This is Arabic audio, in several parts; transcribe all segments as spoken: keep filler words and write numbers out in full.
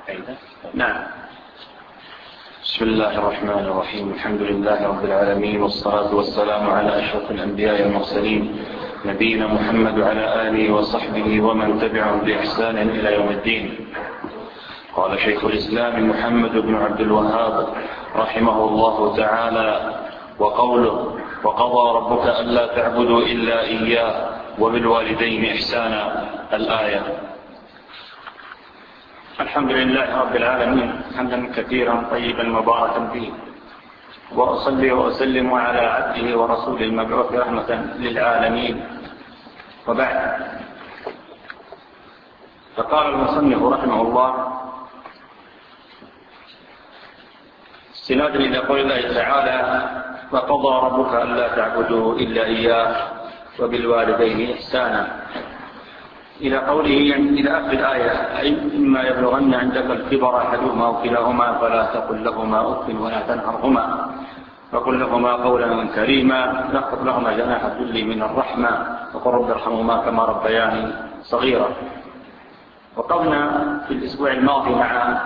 نعم. بسم الله الرحمن الرحيم. الحمد لله رب العالمين، والصلاة والسلام على أشرف الأنبياء والمرسلين، نبينا محمد وعلى آله وصحبه ومن تبعهم بإحسان إلى يوم الدين. قال شيخ الإسلام محمد بن عبد الوهاب رحمه الله تعالى: وقوله: وقضى ربك ألا تعبدوا إلا إياه وبالوالدين إحسانا، الآية. الحمد لله رب العالمين حمدا كثيرا طيبا مباركا فيه، وأصلي وأسلم على عبده ورسوله المبعوث رحمة للعالمين، وبعد. فقال المصنف رحمه الله استنادا إلى قول الله تعالى: وقضى ربك ألا تعبدوا إلا إياه وبالوالدين إحسانا، إلى قوله إلى آخر الآية: أي إما يبلغن عندك الكبر أحدهما أو كلاهما فلا تقل لهما أف ولا تنهرهما وقل لهما قولا كريما، واخفض لهما جناح الذل من الرحمة وقل رب ارحمهما كما ربياني صغيرا. وقفنا في الأسبوع الماضي مع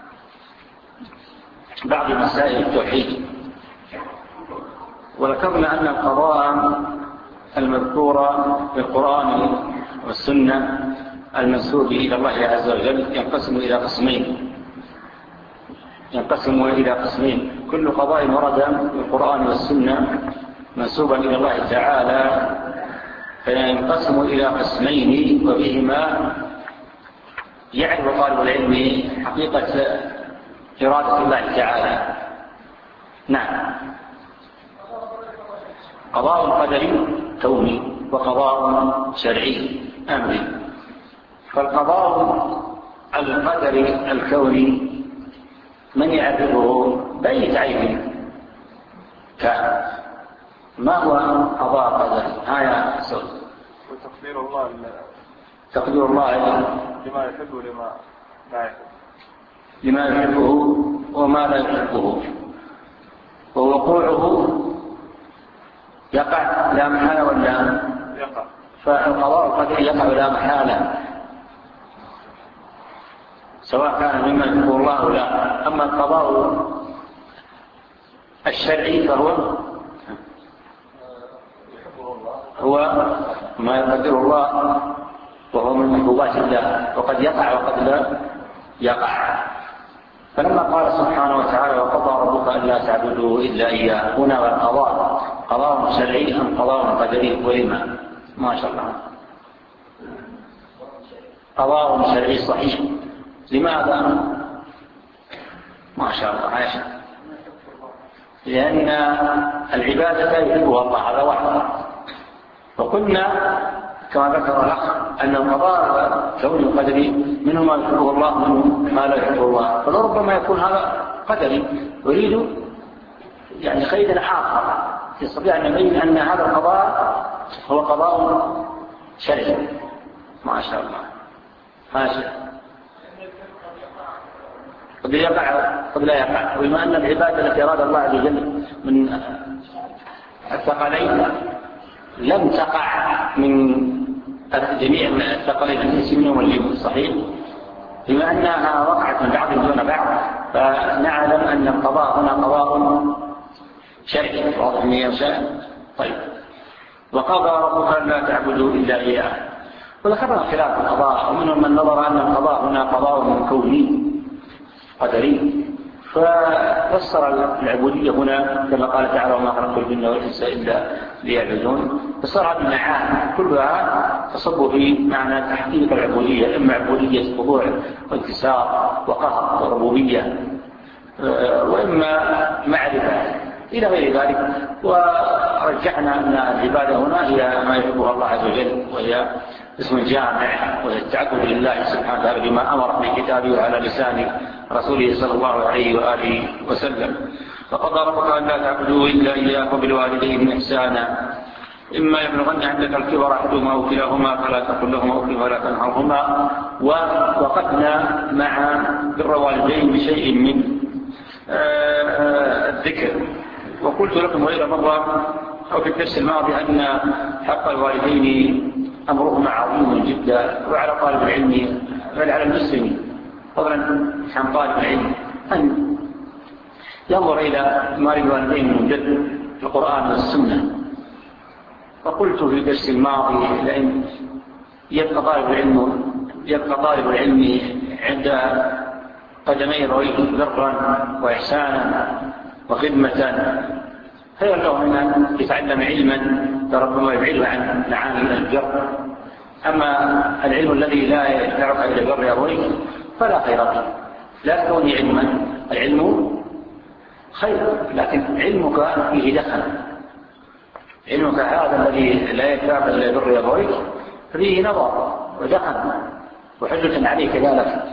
بعض مسائل التوحيد، وذكرنا أن القضاء المذكورة في القرآن والسنة المنسوب إلى الله عز وجل ينقسم إلى قسمين ينقسم إلى قسمين كل قضاء ورد في القرآن والسنة منسوبا إلى الله تعالى فينقسم إلى قسمين، وبهما يعرف طالب العلم حقيقة إرادة الله تعالى. نعم. قضاء قدري كوني وقضاء شرعي أمري. فالقضاء القدري الكوني من يعرفه بين عيب كان. ما هو قضاء قدري؟ هيا سؤال. وتقدير الله تقدير الله لما يحبه لما لا يحبه لما يحبه وما لا يحبه، ووقوعه يقع لا محالة ولا يقع. فالقضاء القدري يقع لا محالة سواء كان مما يحبه الله أو لا. أما القضاء الشرعي فهو هو ما يقدر الله وهو من محبوبات الله، وقد يقع وقد لا يقع. فلما قال سبحانه وتعالى: وقضى ربك ألا تعبدوا إلا إياه، هنا والقضاء قضاء شرعي أم قضاء قدري؟ ولما؟ ما شاء الله، قضاء شرعي صحيح. لماذا؟ ما شاء الله عايش. لأن العبادة يحبها الله، هذا واحد. وقلنا كما ذكر الأخ أن القضاء كوني وقدري منه ما يحبه الله ومنه ما لا يحبه الله، فلربما يكون هذا قدري يريد يعني قيدا آخر يستطيع أن يبين أن هذا القضاء هو قضاء شرعي. ما شاء الله ماشي. قد يقع قد لا يقع. وبما أن العبادة التي أراد الله عز وجل من الثقلين لم تقع من جميع الثقلين الإنس منهم والجن، صحيح؟ بما أنها وقعت من بعض دون بعض فنعلم أن القضاء هنا قضاء شرعي واضح من يشاء. طيب. وقضى ربك ألا تعبدوا إلا إياه. وذكرنا خلاف القضاء، ومنهم من نظر أن القضاء هنا قضاء كوني قدري، ففسر العبودية هنا كما قال تعالى: وما خلقت الجن والإنس إلا ليعبدون. فصار بالمعاني كلها تصب في معنى تحقيق العبودية، إما عبودية خضوع وانكسار وقهر وربوبية، وإما معرفة إلى غير ذلك. ورجحنا أن العبادة هنا هي ما يحبها الله عز وجل، وهي اسم جامع، وهي التعبد لله سبحانه وتعالى بما أمر في كتابه وعلى لسان رسوله صلى الله عليه وآله وسلم. فقضى ربك ألا تعبدوا إلا إياه وبالوالدين إحسانا، إما يبلغن عندك الكبر أحدهما أو كلاهما فلا تقل لهما أف ولا تنهرهما. ووقفنا مع بر الوالدين بشيء من الذكر، وقلت لكم غير مرة أو في الدرس الماضي أن حق الوالدين أمرهما عظيم جدا، وعلى طالب العلم بل على المسلم فضلا عن طالب العلم أن ينظر إلى ما الوالدين من بر القرآن والسنة. وقلت في الدرس الماضي لأن يبقى طالب العلم يبقى طالب العلم عند قدمي رويه برا وإحسانا وخدمة خير له من أن يتعلم علما فربما يبعده عن معاني البر. أما العلم الذي لا يدفعك إلى البر يرويه فلا خير فيه. لا تكوني علما، العلم خير لكن علمك فيه دخل. علمك هذا الذي لا يدفعك إلى البر يرويه فيه نظر ودخل وحجة عليك ذلك.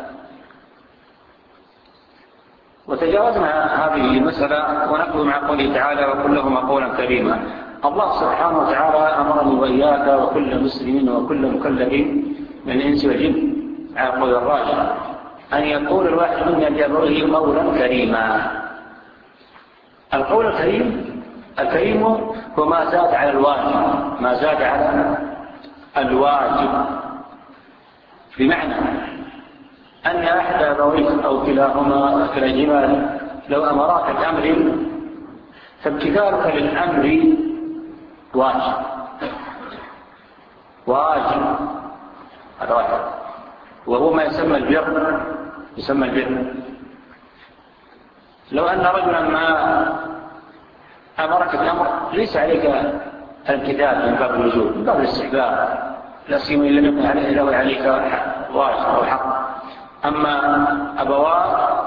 وتجاوزنا هذه المسألة ونقول مع قوله تعالى وقل لهما قولا كريما. الله سبحانه وتعالى أمرني وإياك وكل مسلم وكل مكلف من الإنس والجن على قول الراجح أن يقول الواحد منا لأبويه قولا كريما. القول الكريم الكريم هو ما زاد على الواجب، ما زاد على الواجب، بمعنى أن أحد أبويك أو كلاهما كلاهما لو أمراك بأمر فامتثالك للأمر واجب واجب هذا واجب، وهو ما يسمى البر يسمى البر. لو أن رجلا ما أمرك بأمر ليس عليك الامتثال من باب الوجوب، من باب الاستحباب، لا سيما إن لم يكن عليه له عليك واجب أو حق. أما أبواه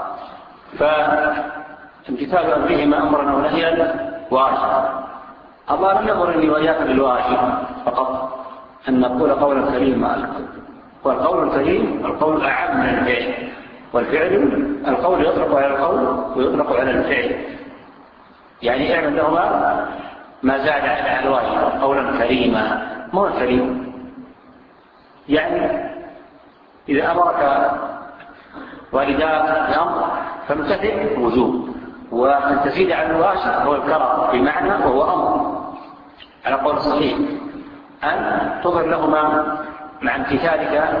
فامتثال أمرهما أمرا أو نهيا واجب. الله لم يأمرني وإياك بالواجب فقط أن نقول قولا كريما، والقول الكريم القول أعم من الفعل، والفعل القول يطلق على القول ويطلق على الفعل، يعني اعمل لهما ما زاد على الواجب قولا كريما. ما هو الكريم؟ يعني إذا أمرك والداك بأمر فامتثل وجوب، وأن تزيد على الواجب هو الكرم بمعنى وهو أمر على قول الصحيح، أن تظهر لهما مع امتثالك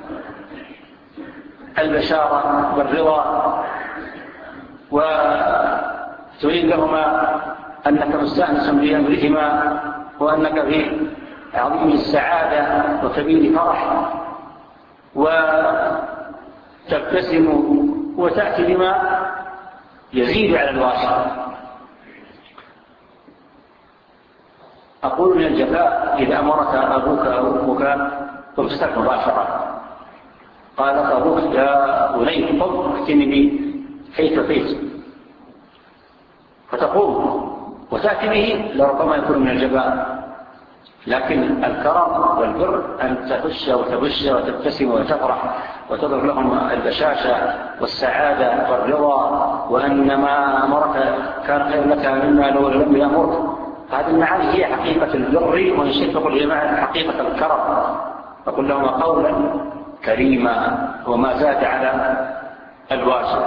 البشارة والرضا، وتريد لهما أنك مستأنس بأمرهما وأنك في عظيم السعادة وكبير فرح، وتبتسم وتأتي بما يزيد على الواجب. أقول من الجفاء إذا أمرك أبوك أو أمك فامسك مباشرة، قال أبوك يا بني قم ائتني بي حيث فيت، فتقوم وتأتي به لربما يكون من الجفاء. لكن الكرم والبر أن تخش وتبش وتبتسم وتفرح وتظهر لهم البشاشة والسعادة والرضا، وأن ما أمرك كان خير لك مما لو لم يأمرك. هذه المعاني هي حقيقة البر، وإن شئت تقول هي معاني حقيقة الكرم. فقل لهما قولا كريما وما زاد على الواجب.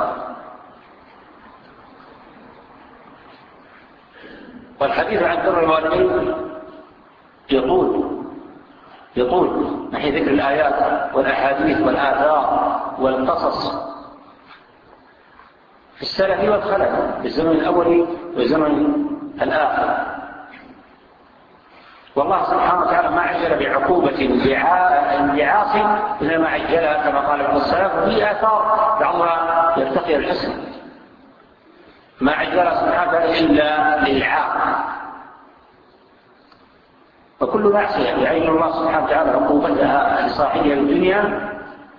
والحديث عن بر الوالدين يطول يطول نحن ذكر الآيات والأحاديث والآثار والقصص في السلف والخلف، في الزمن الأول والزمن الآخر. والله سبحانه وتعالى ما عجل بعقوبة بعاص إلا ما عجلها كما قال ابن السلف، وفي آثار بعضها يرتقي الحسن. ما عجلها سبحانه وتعالى إلا للعاق، وكل معصية يعين الله سبحانه وتعالى عقوبتها لصاحبها الدنيا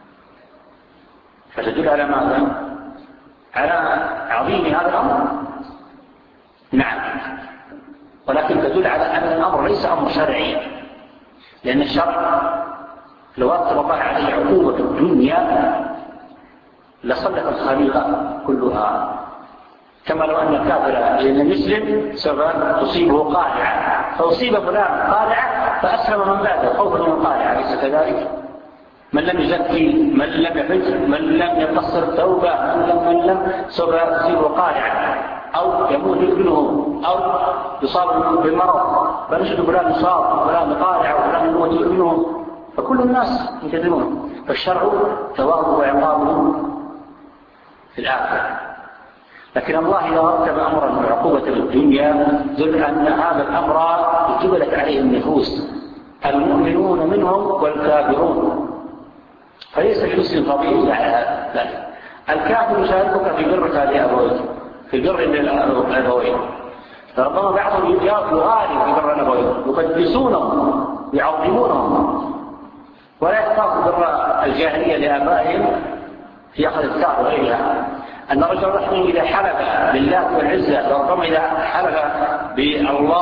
فتدل على ماذا؟ على عظيم هذا الأمر. نعم، ولكن تدل على أن الأمر ليس أمر شرعي، لأن الشرع لو أطلق الله عليه عقوبة الدنيا لصلت الخليقة كلها، كما لو أن الكافر لأن المسلم سوف تصيبه قارعة، فأصيب فلان قارعة فأسلم من بعده خوفا من القارعة، ليس كذلك؟ من لم يزكي، من لم يحج، من لم يقصر التوبة، من لم من لم سوف تصيبه قارعة، أو يموت ابنه، أو يصاب بالمرض، فنجد فلان يصاب وفلان قارعة وفلان يموت ابنه، فكل الناس ينتظرون. فالشرع ثوابه وعقابه في الآخرة. لكن الله إذا رتب أمرا بعقوبة في الدنيا دل أن هذا الأمر جبلت عليه النفوس، المؤمنون منهم والكافرون، فليس المسلم طبيعي على ذلك. الكافر يشاركك في بر لأبويه، في بر الأبوين، فربما بعضهم يغالي في بر الأبوين، يقدسونهم يعظمونهم، ولا يخاف بر الجاهلية لآبائهم في أخذ الثار وغيرها. أن رجل رحمه إذا حلف لله والعزة فربما إذا حلف بالله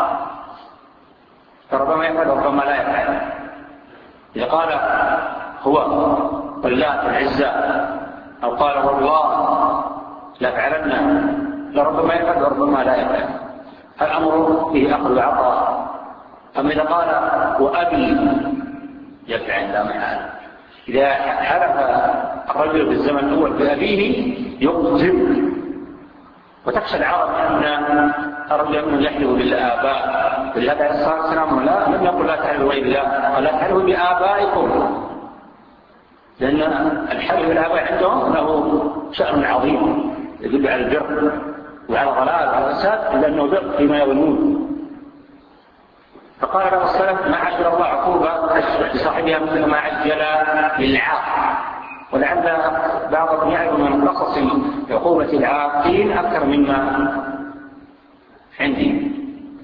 فربما يفعل وربما لا يفعل. إذا قال هو والله العزة أو قال والله لأفعلن لربما يفعل وربما لا يفعل، الأمر فيه أخذ وعطاء. أما إذا قال وأبي يفعل لا محال. إذا حلف الرجل في الزمن الأول بأبيه يقسم، وتخشى العرب أن الرجل منهم يحلف بالآباء، ولهذا عليه الصلاة والسلام لا لم يقل لا تحلفوا بغير الله، قال لا تحلفوا بآبائكم، لأن الحلف بالآباء عندهم له شأن عظيم يدل على البر وعلى ضلال وعلى فساد، لأنه بر فيما يظنون. فقال له السلف ما عجل الله عقوبة لصاحبها مثل ما عجل للعاق، ولعل بعضهم يعلم من قصص عقوبة العاقين أكثر مما عندي،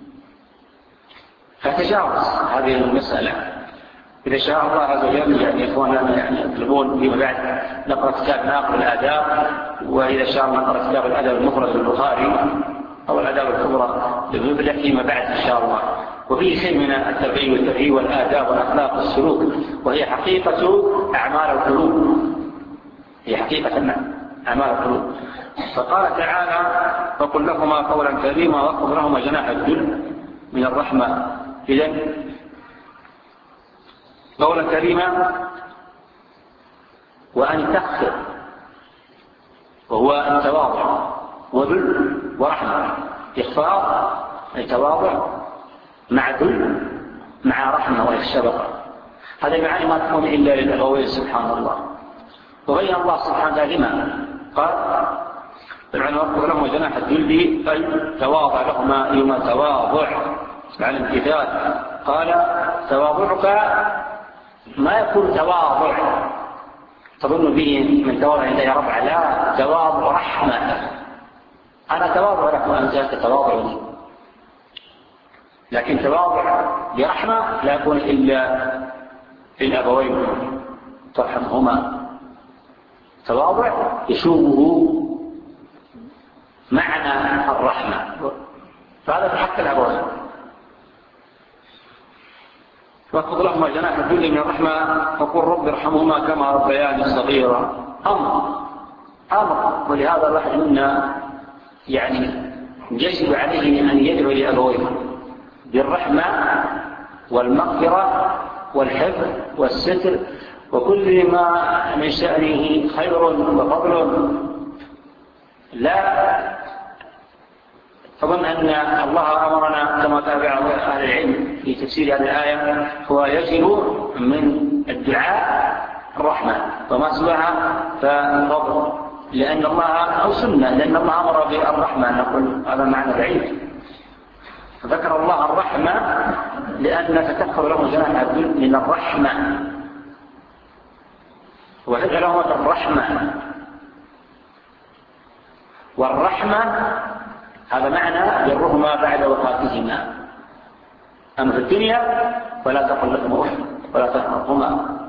فتجاوز هذه المسألة. إذا شاء الله عز وجل يعني إخواننا يعني يطلبون فيما بعد نقرأ كتاب ناقل الآداب، وإذا شاء الله نقرأ كتاب الأدب المفرد للبخاري أو الآداب الكبرى للمبدع فيما بعد إن شاء الله. وفيه شيء من التربية والترهيب والآداب والأخلاق والسلوك، وهي حقيقة أعمال القلوب، هي حقيقة أعمال القلوب. فقال تعالى فقل لهما قولا كريما واخفض لهما جناح الذل من الرحمة. إذن قولا كريما وأن تخفض وهو التواضع، وذل ورحمة، إخفاض التواضع مع ذل مع رحمة والشفقة. هذا المعاني ما تكون إلا للأبوين سبحان الله. وبين الله سبحانه وتعالى لما قال فالعنى واخفض لهما جناح الذل أي تواضع لهما يوم تواضع على الامتثال. قال تواضعك ما يكون تواضع تظن به من تواضع إليه ربع، لا، تواضع رحمة. أنا تواضع لك وأنت تتواضع لي، لكن تواضع برحمة لا يكون إلا للأبوين ترحمهما. تواضع يشوبه معنى الرحمة، فهذا في حق الأبوين. واخفض لهما جناح الذل من الرحمة وقل رب ارحمهما كما ربياني صغيرا. أمر أمر ولهذا الواحد منا يعني يجب عليه أن يدعو لأبويه بالرحمة والمغفرة والحفظ والستر وكل ما من شأنه خير وفضل. لا أظن أن الله أمرنا كما تابع أهل العلم في تفسير هذه الآية هو يجب من الدعاء الرحمة وما سواها فالفضل، لأن الله أو سنة، لأن الله أمر بالرحمة نقول هذا معنى بعيد. فذكر الله الرحمة لأنك تدخل له جناح الذل من الرحمة وتدعو له الرحمة. والرحمة هذا معنى برهما بعد وفاتهما. أما في الدنيا فلا تقل لهم أف ولا تنهرهما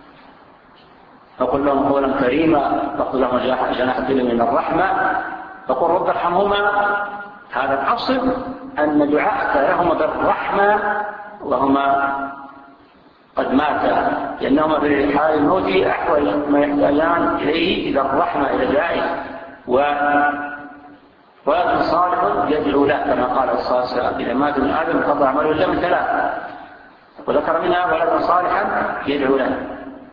فقل لهم قولا كريما فقل لهم جناح الذل من الرحمة فقل رب ارحمهما. هذا الأصل أن دعاءك لهما بالرحمة وهما قد ماتا، لأنهما في حال الموت أحوج ما يحتاجان إليه إلى الرحمة إلى دعائه. ولكن صالح يدعو له كما قال الصلاة والسلام إذا مات من آدم قضى عمله إلا من ثلاث، وذكر منها ولكن صالحا يدعو له.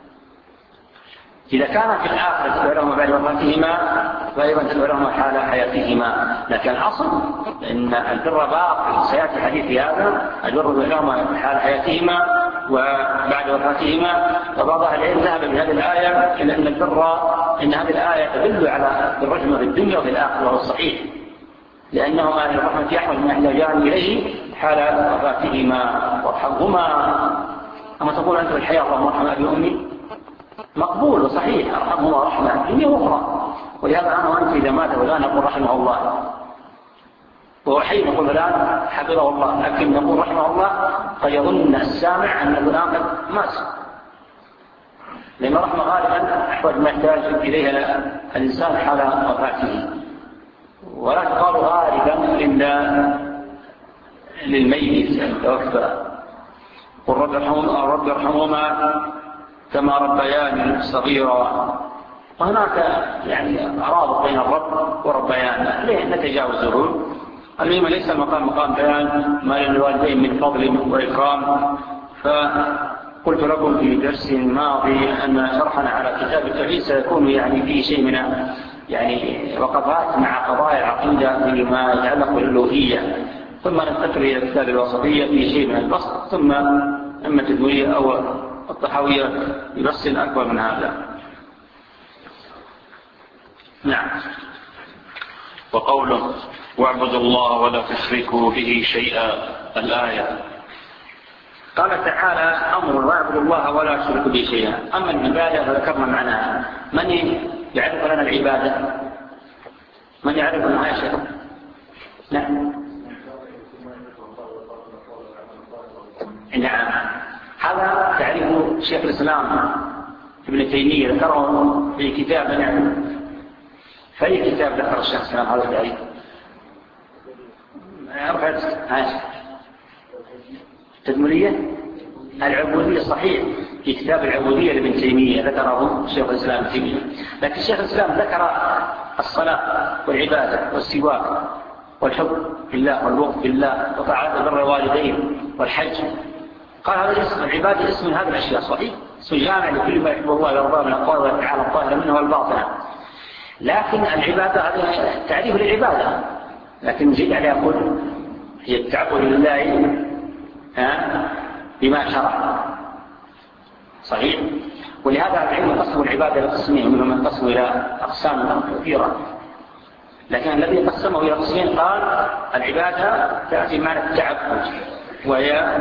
إذا كان في الآخرة تدعو لهما بعد وفاتهما فأيضا تدعو لهما حال حياتهما، لكن الأصل أن البر باقي سيأتي حديث في هذا البر لهما حال حياتهما وبعد وفاتهما. وبعض أهل العلم ذهب بهذه الآية إلى أن البر إن هذه الآية تدل على الرحمة في الدنيا وفي الآخرة، وهو الصحيح، لأنهما الرحمة أحمد ما يحتاجان إليه حال وفاتهما وارحمهما. أما تقول أنت الحياة اللهم ارحم أبي وأمي، مقبول وصحيح، ارحمهما رحمة الدنيا وأخرى. ولهذا أنا وأنت إذا مات ولا نقول رحمه الله، وهو حي نقول فلان حفظه الله، لكن نقول رحمه الله قد يظن السامع أن فلان قد مات، لأن الرحمة غالبا أحوج ما يحتاج إليها الإنسان حال وفاته، ولا تقال غالبا إلا للميت المتوفى. قل رب ارحمهما رب ارحمهما كما ربياني صغيرا. وهناك يعني رابط بين الرب وربيان، ليه نتجاوزه؟ المهم ليس المقام مقام بيان ما للوالدين من فضل وإكرام. فقلت لكم في درس ماضي أن شرحنا على كتاب التوحيد سيكون يعني فيه شيء من يعني وقفات مع قضايا العقيدة فيما يتعلق بالألوهية، ثم ننتقل إلى كتاب الوسطية فيه شيء من البسط، ثم إما التدوية أو الطحاوية ببسط أكبر من هذا. نعم. وقوله واعبدوا الله ولا تشركوا به شيئا، الآية. قال تعالى أمر واعبدوا الله ولا تشركوا به شيئا. أما العبادة فذكرنا معناها. من يعرف لنا العبادة؟ من يعرف لنا شيء؟ نعم. نعم، هذا تعريف شيخ الإسلام ابن تيمية ذكره في كتاب. نعم، فأي كتاب ذكر الشيخ الإسلام هذا التعريف؟ رفعت هاي تدمرية العبودية، صحيح، في كتاب العبودية لابن تيمية ذكره شيخ الإسلام ابن تيمية. لكن شيخ الإسلام ذكر الصلاة والعبادة والسواك والحب في الله والوقت في الله وطاعة بر الوالدين والحج. قال هذا الاسم العبادة اسم من هذه الأشياء، صحيح، اسم جامع لكل ما يحب الله ويرضاه من الأقوال والأفعال الظاهرة منه والباطنة. لكن العبادة هذا تعريف للعبادة، لكن نزيد عليه يقول هي التعبد لله بما شرع، صحيح. ولهذا العلم قسم العبادة لقسمين، ومنهم من قسم إلى أقسام كثيرة، لكن الذي قسمه إلى قسمين قال العبادة تأتي معنى التعبد، وهي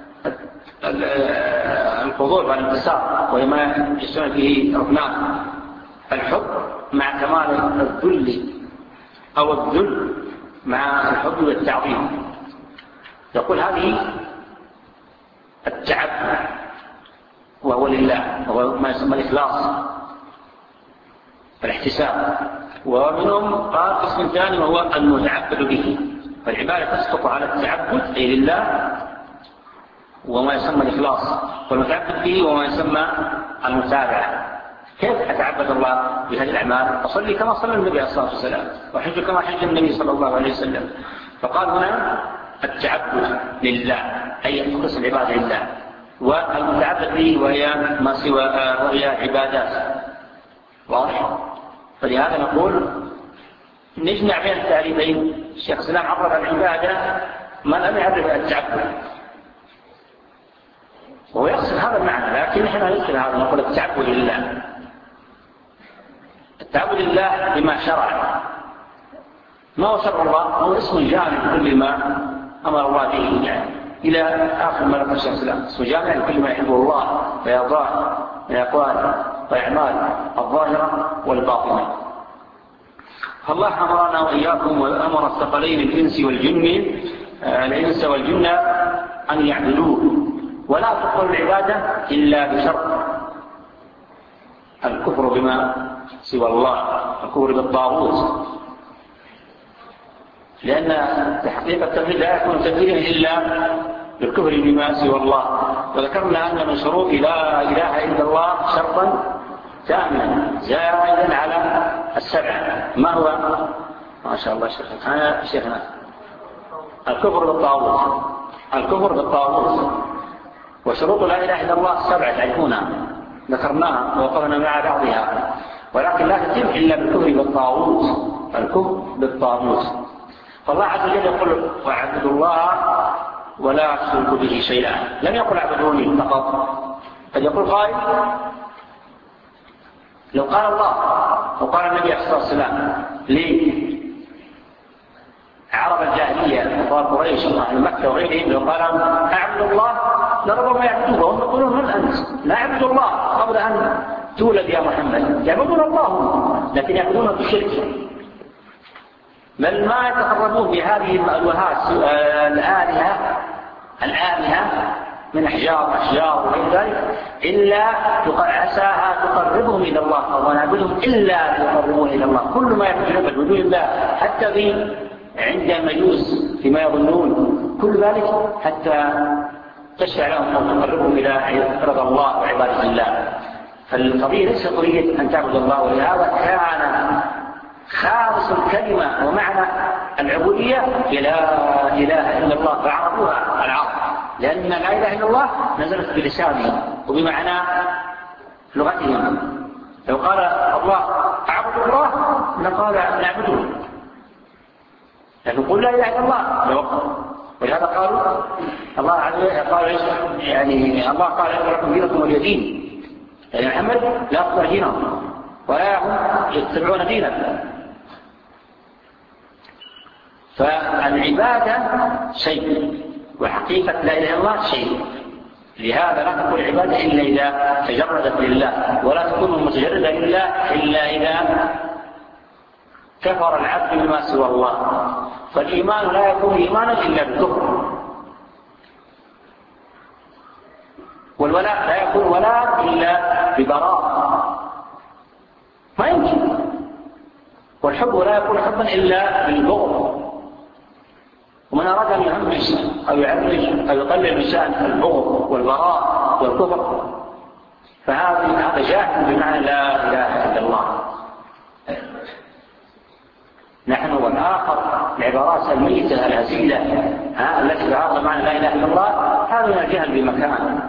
الخضوع والانكسار، وهي ما يجتمع فيه ركنان: الحب مع كمال الذل، أو الذل مع الحب والتعظيم. يقول هذه التعبد وهو لله، وهو ما يسمى الإخلاص والاحتساب. ومنهم قال قسم ثاني وهو المتعبد به، فالعبادة تسقط على التعبد أي لله وما يسمى الإخلاص، والمتعبد به وما يسمى المتابعة. كيف أتعبد الله بهذه الأعمال؟ أصلي كما صلى النبي عليه الصلاة والسلام، وحج كما حج النبي صلى الله عليه وسلم. فقال هنا التعبد لله أي تخص العبادة لله، والمتعبد به وهي ما سوى وهي عبادات، واضح. فلهذا نقول نجمع بين التعريفين. الشيخ الإسلام عرف العبادة ما لم يعرف التعبد، وهو يقصد هذا المعنى، لكن نحن نذكر هذا نقول التعبد لله. التعبد لله بما شرع. ما هو شرع الله؟ هو اسم جامع لكل ما أمر الله به، يعني إلى آخر ما ذكر الشيخ الإسلام، اسم جامع لكل ما يحبه الله ويرضاه من أقوال وأعمال الظاهرة والباطنة. فالله أمرنا وإياكم وأمر الثقلين الإنس والجن الإنس والجن أن يعبدوه، ولا تقبل العبادة إلا بشرط الكفر بما سوى الله، الكفر بالطاغوت، لأن تحقيق التوحيد لا يكون تكفيرا إلا بالكفر بما سوى الله. وذكرنا أن من شروط لا إله إلا الله شرطا تاما زائدا على السبع. ما هو؟ ما شاء الله شيخنا شيخنا الكفر بالطاغوت، الكفر بالطاغوت. وشروط لا إله إلا الله سبعة تعرفونها، ذكرناها ووقفنا مع بعضها، ولكن لا تتم إلا بالكفر بالطاغوت، الكفر بالطاغوت. فالله عز وجل يقول واعبدوا الله ولا تشركوا به شيئا، لم يقل اعبدوني فقط. قد يقول قائل لو قال الله وقال النبي عليه الصلاة والسلام ليه عرب الجاهلية كفار قريش وأهل مكة وغيرهم لو قال أعبد الله لربما يعبدوه وهم يقولون من أنت نعبد الله قبل أن تولد يا محمد يعبدون الله لكن يعبدون بالشرك بل ما يتقربون بهذه المألوهات الآلهة الآلهة من أحجار أشجار وغير ذلك إلا عساها تقربهم إلى الله أو نعبدهم إلا ليقربون إلى الله كل ما يعبدون بدون الله حتى في عند المجوس فيما يظنون كل ذلك حتى تشفع لهم أو تقربهم إلى رضا الله وعبادة الله. فالقضية ليس قضية أن تعبد الله ولهذا كان خالص الكلمة ومعنى العبودية لا إله إلا الله فعرفوها العرب لأن لا إله إلا الله نزلت بلسانهم وبمعنى لغتهم. لو قال الله أعبد الله لقال نعبده لكن قل لا إله إلا الله ولهذا قالوا الله عز وجل قال يعني الله قال لكم دينكم ولي دين يعني محمد لا يقبل دينهم ولا هم يتبعون دينه. فالعبادة شيء وحقيقة لا إله إلا الله شيء لهذا لا تكون العبادة إلا إذا تجردت لله ولا تكون متجردة إلا إلا إذا كفر العبد بما سوى الله. فالإيمان لا يكون إيمانا إلا بالكفر والولاء لا يكون ولاء إلا ببراء ما يمكن والحب لا يكون حبا إلا بالبغض. ومن أراد أن يهمش أو يعرج أو يقلل من شأن البغض والبراء والكفر فهذا هذا جاهل بمعنى لا إله إلا الله. نحن والآخر العبارات الميتة الهزيلة التي تعارض معنى لا إله إلا الله هذا من الجهل بمكان.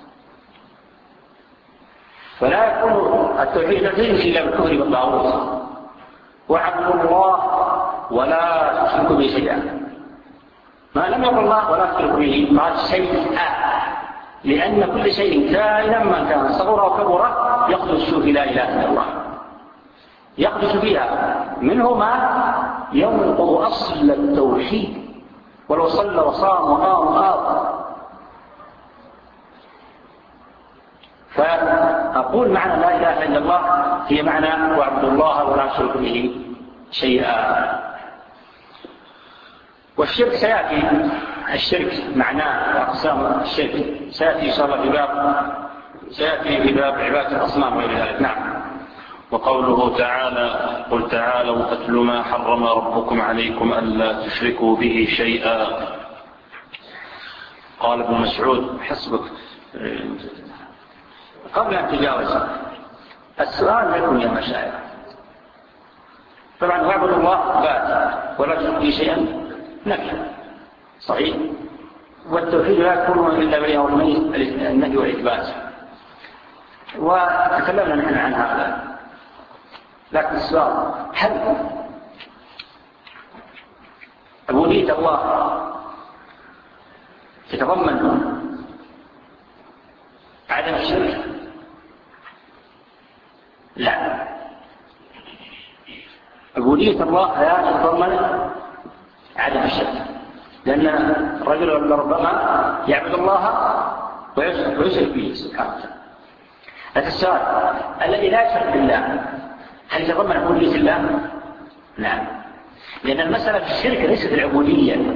فلا يكون التوحيد إلا بالكفر بالطاغوت واعبدوا الله ولا تشركوا به شيئا. ما لم يقل الله ولا تشركوا به قال شيئا لأن كل شيء كائنا من كان صغر وكبر يقدس في لا إله إلا الله يقدس فيها منه ما ينقض أصل التوحيد ولو صلى وصام وقام وآب. فأقول معنى لا إله إلا الله هي معنى واعبدوا الله ولا تشركوا به شيئا. والشرك سيأتي الشرك معناه أقسام الشرك سيأتي إن شاء الله في باب سيأتي في باب عبادة الأصنام وغير ذلك. نعم. وقوله تعالى قل تعالوا أتل ما حرم ربكم عليكم ألا تشركوا به شيئا. قال ابن مسعود حسبك. قبل أن تجاوز السؤال لكم يا مشايخ طبعا واعبدوا الله بات ولا تشركوا به شيئا نفي صحيح والتوحيد لا يكون إلا باليومين النفي والإثبات وتكلمنا نحن عن هذا. لكن السؤال هل عبودية الله تتضمن عدم الشرك؟ لا عبودية الله لا تتضمن عدم الشرك لأن الرجل ربما يعبد الله ويشرك به سبحانه وتعالى. لكن السؤال الذي لا يشرك بالله هل يتضمن عبودية الله؟ نعم لأن المسألة في الشرك ليست العبودية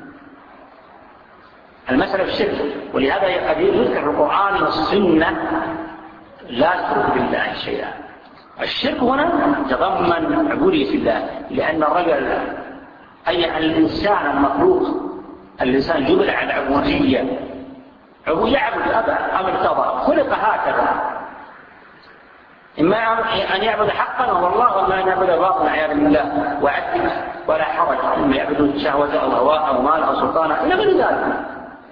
المسألة في الشرك ولهذا قد يذكر القرآن والسنة لا تشرك بالله شيئا. الشرك هنا تضمن عبودية الله لأن الرجل أي الإنسان المخلوق الإنسان جبل على عبودية عبودية يعبد أبا أم ارتضى خلق هكذا إما أن يعبد حقا والله وما أن يعبد باطلا عياذا بالله وعدل ولا حرج إما يعبد شهوة أو هواء أو مال أو سلطانا إلا من ذلك.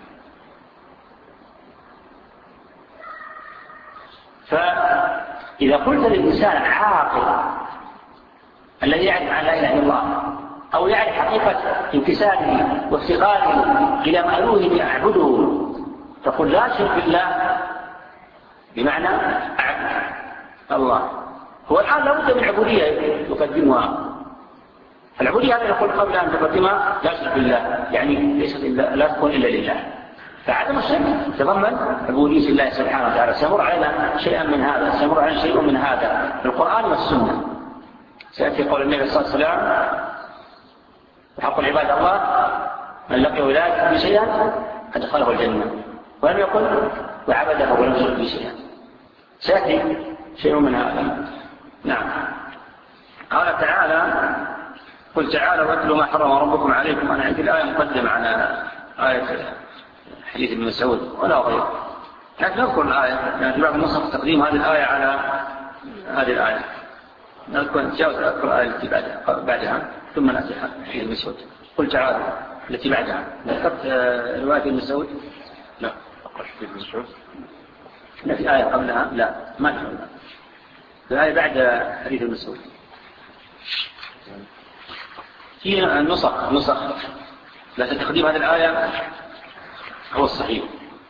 فإذا قلت للإنسان عاقل الذي يعرف عن لا إله إلا الله أو يعرف حقيقة انكساره وافتقاره إلى مألوه يعبده تقول لا شرك بالله بمعنى أعبد الله هو الآن لابد من عبودية يقدمها. العبودية هذا يقول قبل أن تقدمها لا تشرك بالله، يعني ليست إلا لا تكون إلا لله. فعدم الشرك تضمن عبودية الله سبحانه وتعالى. سيمر علينا شيئا من هذا، سيمر علينا شيء من هذا في القرآن والسنة. سيأتي قول النبي صلى الله عليه وسلم: وحق العباد الله من لقي ولاية بشيئا أدخله الجنة، ولم يقل وعبده ولم يشرك بشيئا. سيأتي شيء من هذا. نعم. قال تعالى: قل تعالوا واتلوا ما حرم ربكم عليكم. أنا عندي الآية مقدمة على آية حديث ابن مسعود ولا غير، لكن نذكر الآية يعني في بعض النسخ تقديم هذه الآية على هذه الآية. نذكر نتجاوز أذكر الآية التي بعدها, بعدها ثم نأتي حديث ابن مسعود. قل تعالوا التي بعدها. ذكرت رواية ابن مسعود؟ لا أقرأ حديث ابن مسعود. لا في آية قبلها؟ لا ما في. الآية بعد حديث ابن مسعود في النسخ نسخ لكن تقديم هذه الآية هو الصحيح.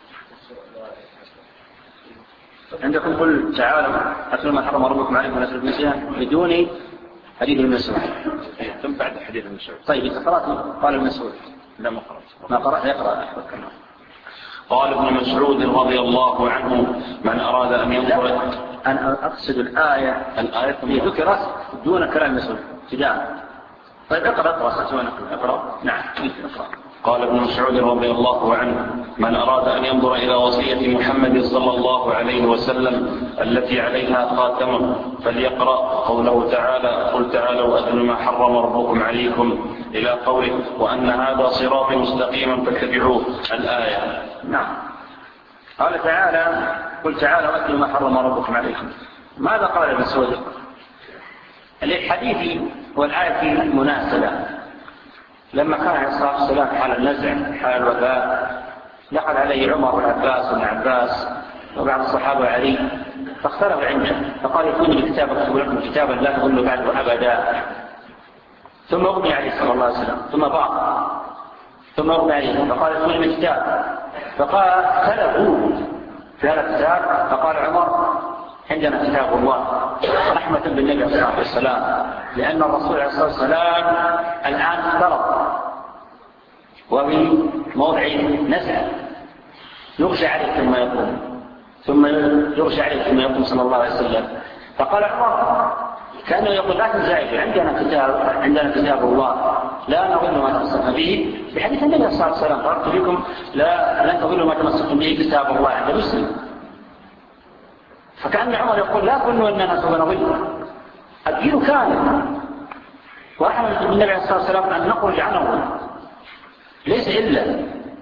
عندكم قل تعالوا أتلوا ما حرم ربكم عليكم ولا تشركوا به بدون حديث ابن مسعود. ثم بعد حديث ابن مسعود. طيب إذا قرأت قال ابن مسعود. لا ما قرأت. ما قرأت يقرأ أحمد كمان. قال ابن مسعود رضي الله عنه: من أراد أن ينظر. أنا أقصد الآية الآية هي ذكرت دون كلام مسعود ابتداء. طيب اقرأ اقرأ اقرأ. نعم اقرأ. قال ابن مسعود رضي الله عنه: من أراد أن ينظر إلى وصية محمد صلى الله عليه وسلم التي عليها خاتمه فليقرأ قوله تعالى: قل تعالوا أتلوا ما حرم ربكم عليكم إلى قوله: وأن هذا صراطي مستقيما فاتبعوه الآية. نعم. قال تعالى: قل تعالوا أتلوا ما حرم ربكم عليكم. ماذا قال ابن مسعود؟ الحديث والآية مناسبة. لما كان عليه الصلاة والسلام حال النزع حال الوفاة دخل عليه عمر والعباس وابن عباس وبعض الصحابة علي فاختلف عنده فقال: يكون الكتاب اكتب لكم كتابا لا تضلوا بعده أبدا. ثم أغني عليه صلى الله عليه وسلم ثم ضاق ثم أغني عليه فقال: يكون الكتاب. فقال اختلفوا في هذا الكتاب فقال عمر: عندنا كتاب الله رحمة بالنبي عليه الصلاة والسلام، لأن الرسول عليه الصلاة والسلام الآن افترض وفي موضع نزع يغشى عليه ثم يقوم ثم يغشى عليه ثم يقوم صلى الله عليه وسلم. فقال عمر كأنه يقول: لا تنزعجوا، عندنا كتاب عندنا كتاب الله لا نظن ما تمسكنا به بحديث النبي صلى الله عليه وسلم: قرأت لكم لا لن تظنوا ما تمسكتم به كتاب الله عند مسلم. فكأن عمر يقول: لا تظنوا أننا سوف نضل، الدين كامل ورحمة النبي عليه الصلاة والسلام أن نخرج عنه ليس إلا.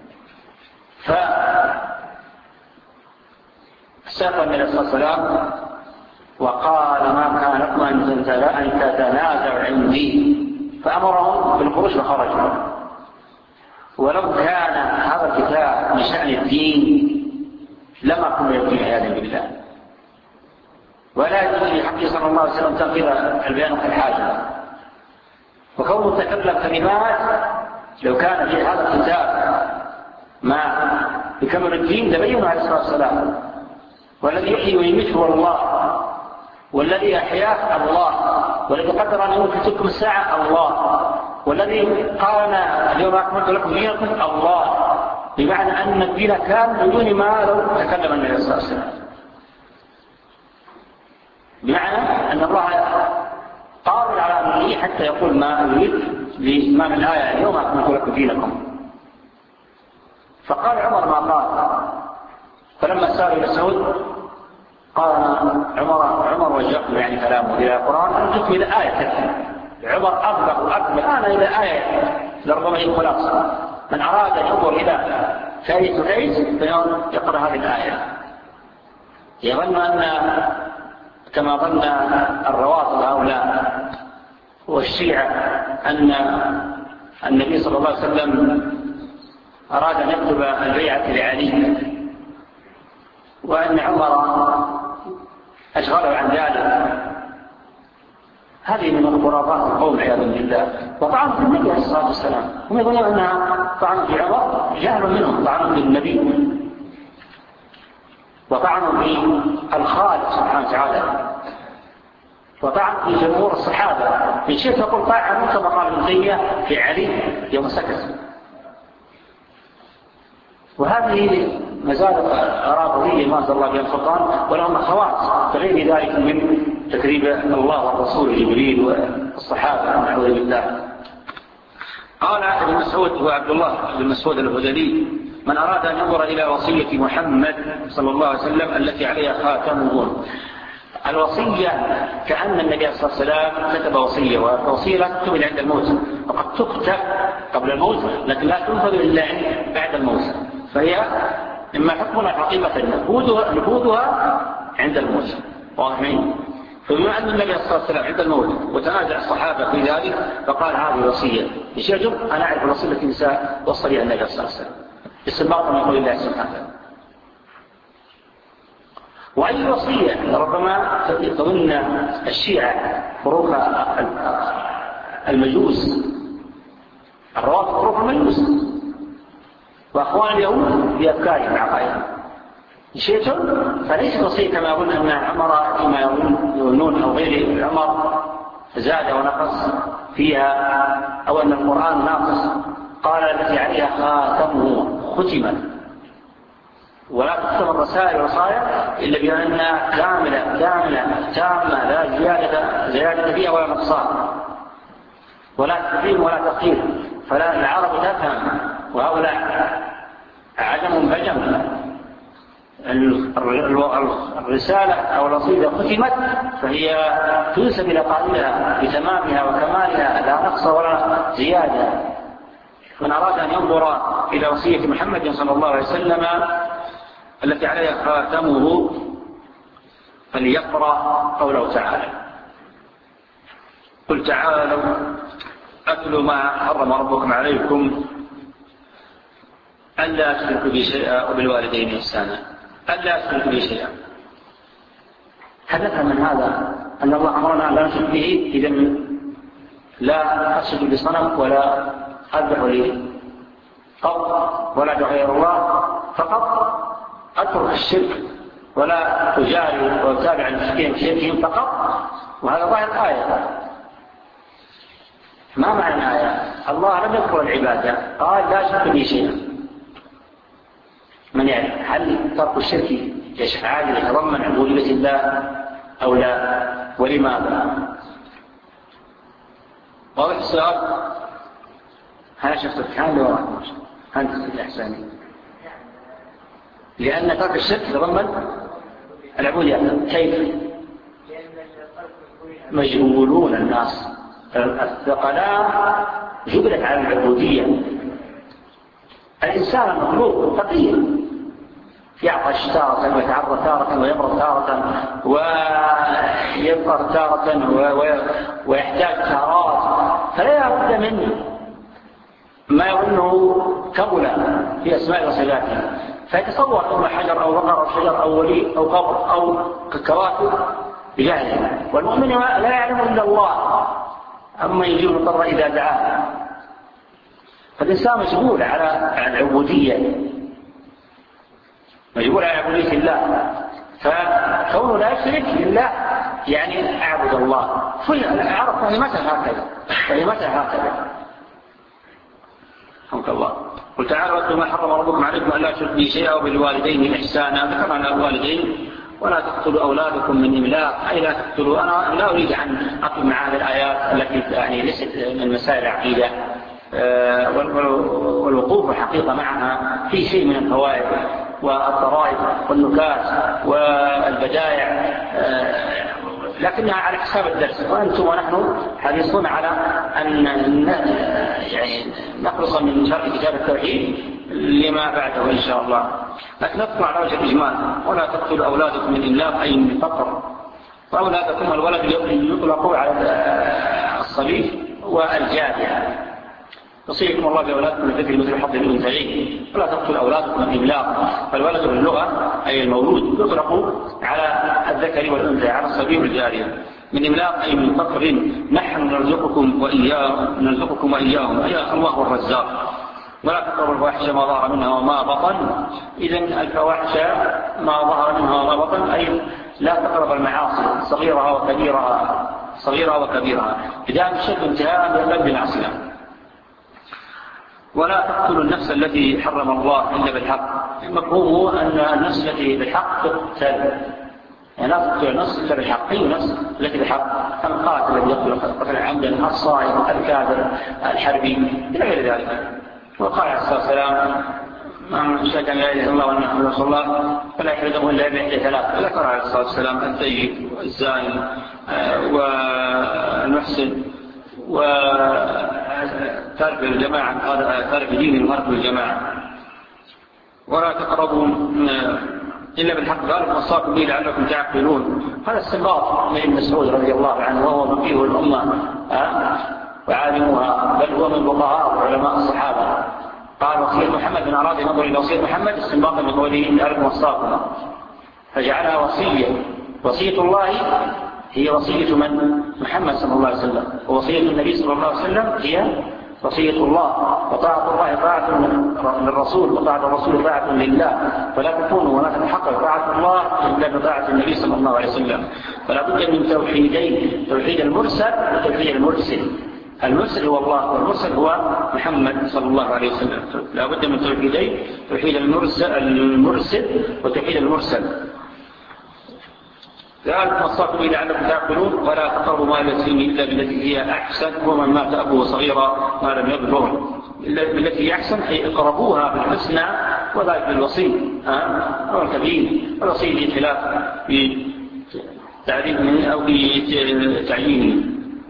فساق النبي عليه الصلاة والسلام وقال: ما كان لكم أن تتنازعوا عندي، فأمرهم بالخروج فخرجوا. ولو كان هذا الكتاب من شأن الدين لما كنا يبكي عياذا بالله، ولا يجوز لحقه صلى الله عليه وسلم تغيير البيان كالحاجة. وكونه تكلم كلمات لو كان في هذا الكتاب ما بكمل الدين لبينه عليه الصلاة والسلام. والذي يحيي ويميت هو الله، والذي أحياه الله، والذي قدر أن يمكن تلكم الساعة الله، والذي قال اليوم أكملت لكم دينكم الله. بمعنى أن الدين كان بدون ما لو تكلم النبي صلى الله عليه وسلم، بمعنى أن الله قادر على أمره حتى يقول ما يريد لإتمام الآية: اليوم أكملت لكم دينكم. فقال عمر ما قال. فلما سار إلى سعود قال عمر عمر وجهه يعني كلامه إلى القرآن أن تكمل آية تكفي. عمر أطلق وأكمل أنا إلى آية لربما الخلاصة. من أراد أن ينظر إلى فايت فايت فيقرأ هذه الآية. يظن أن كما ظن الروافض هؤلاء والشيعة أن النبي صلى الله عليه وسلم أراد أن يكتب البيعة لعلي، وأن عمر أشغله عن ذلك. هذه من الخرافات القوم عياذا بالله، وطعنوا في النبي عليه الصلاة والسلام. هم يقولون أنها طعنوا في عمر جهل منهم، طعنوا في النبي وطعنوا في الخالق سبحانه وتعالى. وطعن في جمهور الصحابة. من شيء تقول طاعنوا كما قال ابن تيمية في علي يوم سكت. وهذه مزالق رافضية ما أنزل الله بها السلطان، ولهم خواص بغير ذلك من تكذيب الله والرسول جبريل والصحابة نعوذ بالله. قال ابن مسعود وعبد الله بن مسعود الهذلي: من أراد أن ينظر إلى وصية محمد صلى الله عليه وسلم التي عليها خاتمه. الوصية كأن النبي صلى الله عليه وسلم كتب وصية، والوصية لا تكتب إلا عند الموت، وقد تكتب قبل الموت لكن لا تنفذ إلا بعد الموت، فهي إما حكمها حقيقة نفوذها عند الموت. واضحين؟ فبما أن النبي صلى الله عليه وسلم عند الموت وتنازع الصحابة في ذلك فقال هذه وصية. إيش يجب؟ أنا أعرف الوصية التي سأوصل إلى النبي صلى الله عليه وسلم استنباطا من قول الله سبحانه. وأي وصية ربما تظن الشيعة فروق المجوس، الروافض فروق المجوس، وأخوان اليهود بأفكارهم عقائدهم شيئتهم، فليست وصية كما يقول أن عمر فيما يظنون أو غير عمر زاد ونقص فيها، أو أن القرآن ناقص. قال التي عليها خاتمه ختمت، ولا تختم الرسائل والوصايا إلا بأنها كاملة كاملة تامة لا زيادة زيادة فيها ولا نقصان، ولا تقديم ولا تأخير، فلا العرب تفهم وهؤلاء عجم بجم. الرسالة أو الوصية ختمت فهي تنسب إلى قائلها بتمامها وكمالها لا نقص ولا زيادة. من أراد أن ينظر إلى وصية محمد صلى الله عليه وسلم التي عليها خاتمه فليقرأ قوله تعالى: قل تعالوا أتل ما حرم ربكم عليكم ألا تشركوا بي شيئا وبالوالدين إحسانا. ألا تشركوا بي شيئا، هل نفهم من هذا أن الله أمرنا أن لا نشرك به؟ إذن لا أسجد بصنم ولا أذبح لي فقط ولا غير الله فقط، أترك الشرك ولا أجاري وأتابع المشركين بشركهم فقط. وهذا ظاهر الآية. ما معنى الآية؟ الله لم يذكر العبادة، قال لا تشرك به شيئا. من يعرف هل ترك الشرك يشعر يتضمن عبودية الله أو لا؟ ولماذا؟ واضح السؤال؟ أنا شفتك كان لوراك أنت الإحساني، لأن ترك الشرك يتضمن العبودية. كيف؟ مجبولون الناس، الثقلان جبلت على العبودية. الإنسان المخلوق فقير، يعطش تارة ويتعرض تارة ويمرض تارة ويفقر تارة ويحتاج تارات، فلا بد منه ما يظنه كملا في أسماء وصفاته، فيتصور أنه حجر أو بقر أو شجر أو ولي أو قبر أو كواكب بجهله. والمؤمن لا يعلم إلا الله، أما يجيب المضطر إذا دعاه. فالإنسان مجبول على العبودية، مجبول على عبودية الله، فكونه لا يشرك بالله يعني أعبد الله. فالعرب فهمتها هكذا فهمتها هكذا حمد الله. قل تعالوا أتلوا ما حرم ربكم عليكم ألا تشركوا به شيئا وبالوالدين إحسانا. ذكرنا الوالدين: ولا تقتلوا أولادكم من إملاق، أي لا تقتلوا. أنا لا أريد أن أقل مع هذه الآيات التي يعني ليست من مسائل العقيدة، والوقوف الحقيقة معها في شيء من الفوائد والضرائب والنكات والبدائع، لكنها على حساب الدرس، وأنتم ونحن حريصون على أن يعني نخلص من شرح كتاب التوحيد لما بعده إن شاء الله. لكن نطلع على وجه الإجمال: ولا تقتلوا أولادكم من إملاق، أي من فقر. وأولادكم الولد يطلق على الصبي والجارية. يصيكم الله بأولادكم الذكر مثل حظ الأنثيين. ولا تقتلوا أولادكم من إملاق، فالولد في اللغة أي المولود يطلق على الذكر والأنثى، على الصبي والجارية. من إملاق أي من فقر، نحن نرزقكم وإياهم نرزقكم وإياهم، أي الله هو الرزاق. ولا تقربوا الفواحش ما ظهر منها وما بطن. إذن الفواحش ما ظهر منها وما بطن أي لا تقرب المعاصي صغيرها وكبيرها صغيرة وكبيرة بداية الشرك انتهاء بقلب معصية. ولا تقتلوا النفس التي حرم الله إلا بالحق. مفهومه أن النفس التي بالحق تقتل، يعني لا تقتل النفس إلا بالحق، أي نفس التي بالحق، القاتل الذي يقتل قتل عمدا، الصائم، الكافر، الحربي إلى غير ذلك. وقال عليه الصلاة والسلام من شهد أن لا إله إلا الله وأن محمدا رسول الله فلا يحرقه إلا بإحدى ثلاث. ذكر عليه الصلاة والسلام الطيب والزاني والمحسن وتارك الجماعة، تارك دين المرء بالجماعة. ولا تقربوا إلا بالحق ذلك وصاكم به لعلكم تعقلون. هذا استنباط من ابن مسعود رضي الله عنه، وهو فقيه الأمة وعالمها، بل هو من فقهاء وعلماء الصحابة. قال وصية محمد من أراد ينظر إلى وصية محمد استنباطا من قوله لعلكم وصاكم، فجعلها وصية. وصية الله هي وصية من؟ محمد صلى الله عليه وسلم. ووصية النبي صلى الله عليه وسلم هي وصية الله. وطاعة الله طاعة للرسول، وطاعة الرسول طاعة لله، فلا تكونوا ولا تتحقق طاعة الله إلا بطاعة النبي صلى الله عليه وسلم. فلا بد من توحيدين، توحيد المرسل وتوحيد المرسل. المرسل هو الله والمرسل هو محمد صلى الله عليه وسلم. لا بد من توحيدين، توحيد المرسل المرسل وتوحيد المرسل. ذلك وصاكم به لعلكم تعقلون. ولا تقربوا مال اليتيم الا بالتي هي احسن، ومن مات ابوه صغيرا ما لم يبلغ الا بالتي هي احسن، اي اقربوها بالحسنى، وذلك بالوصي او الكبير. الوصي لخلاف بتعريفه او بتعيينه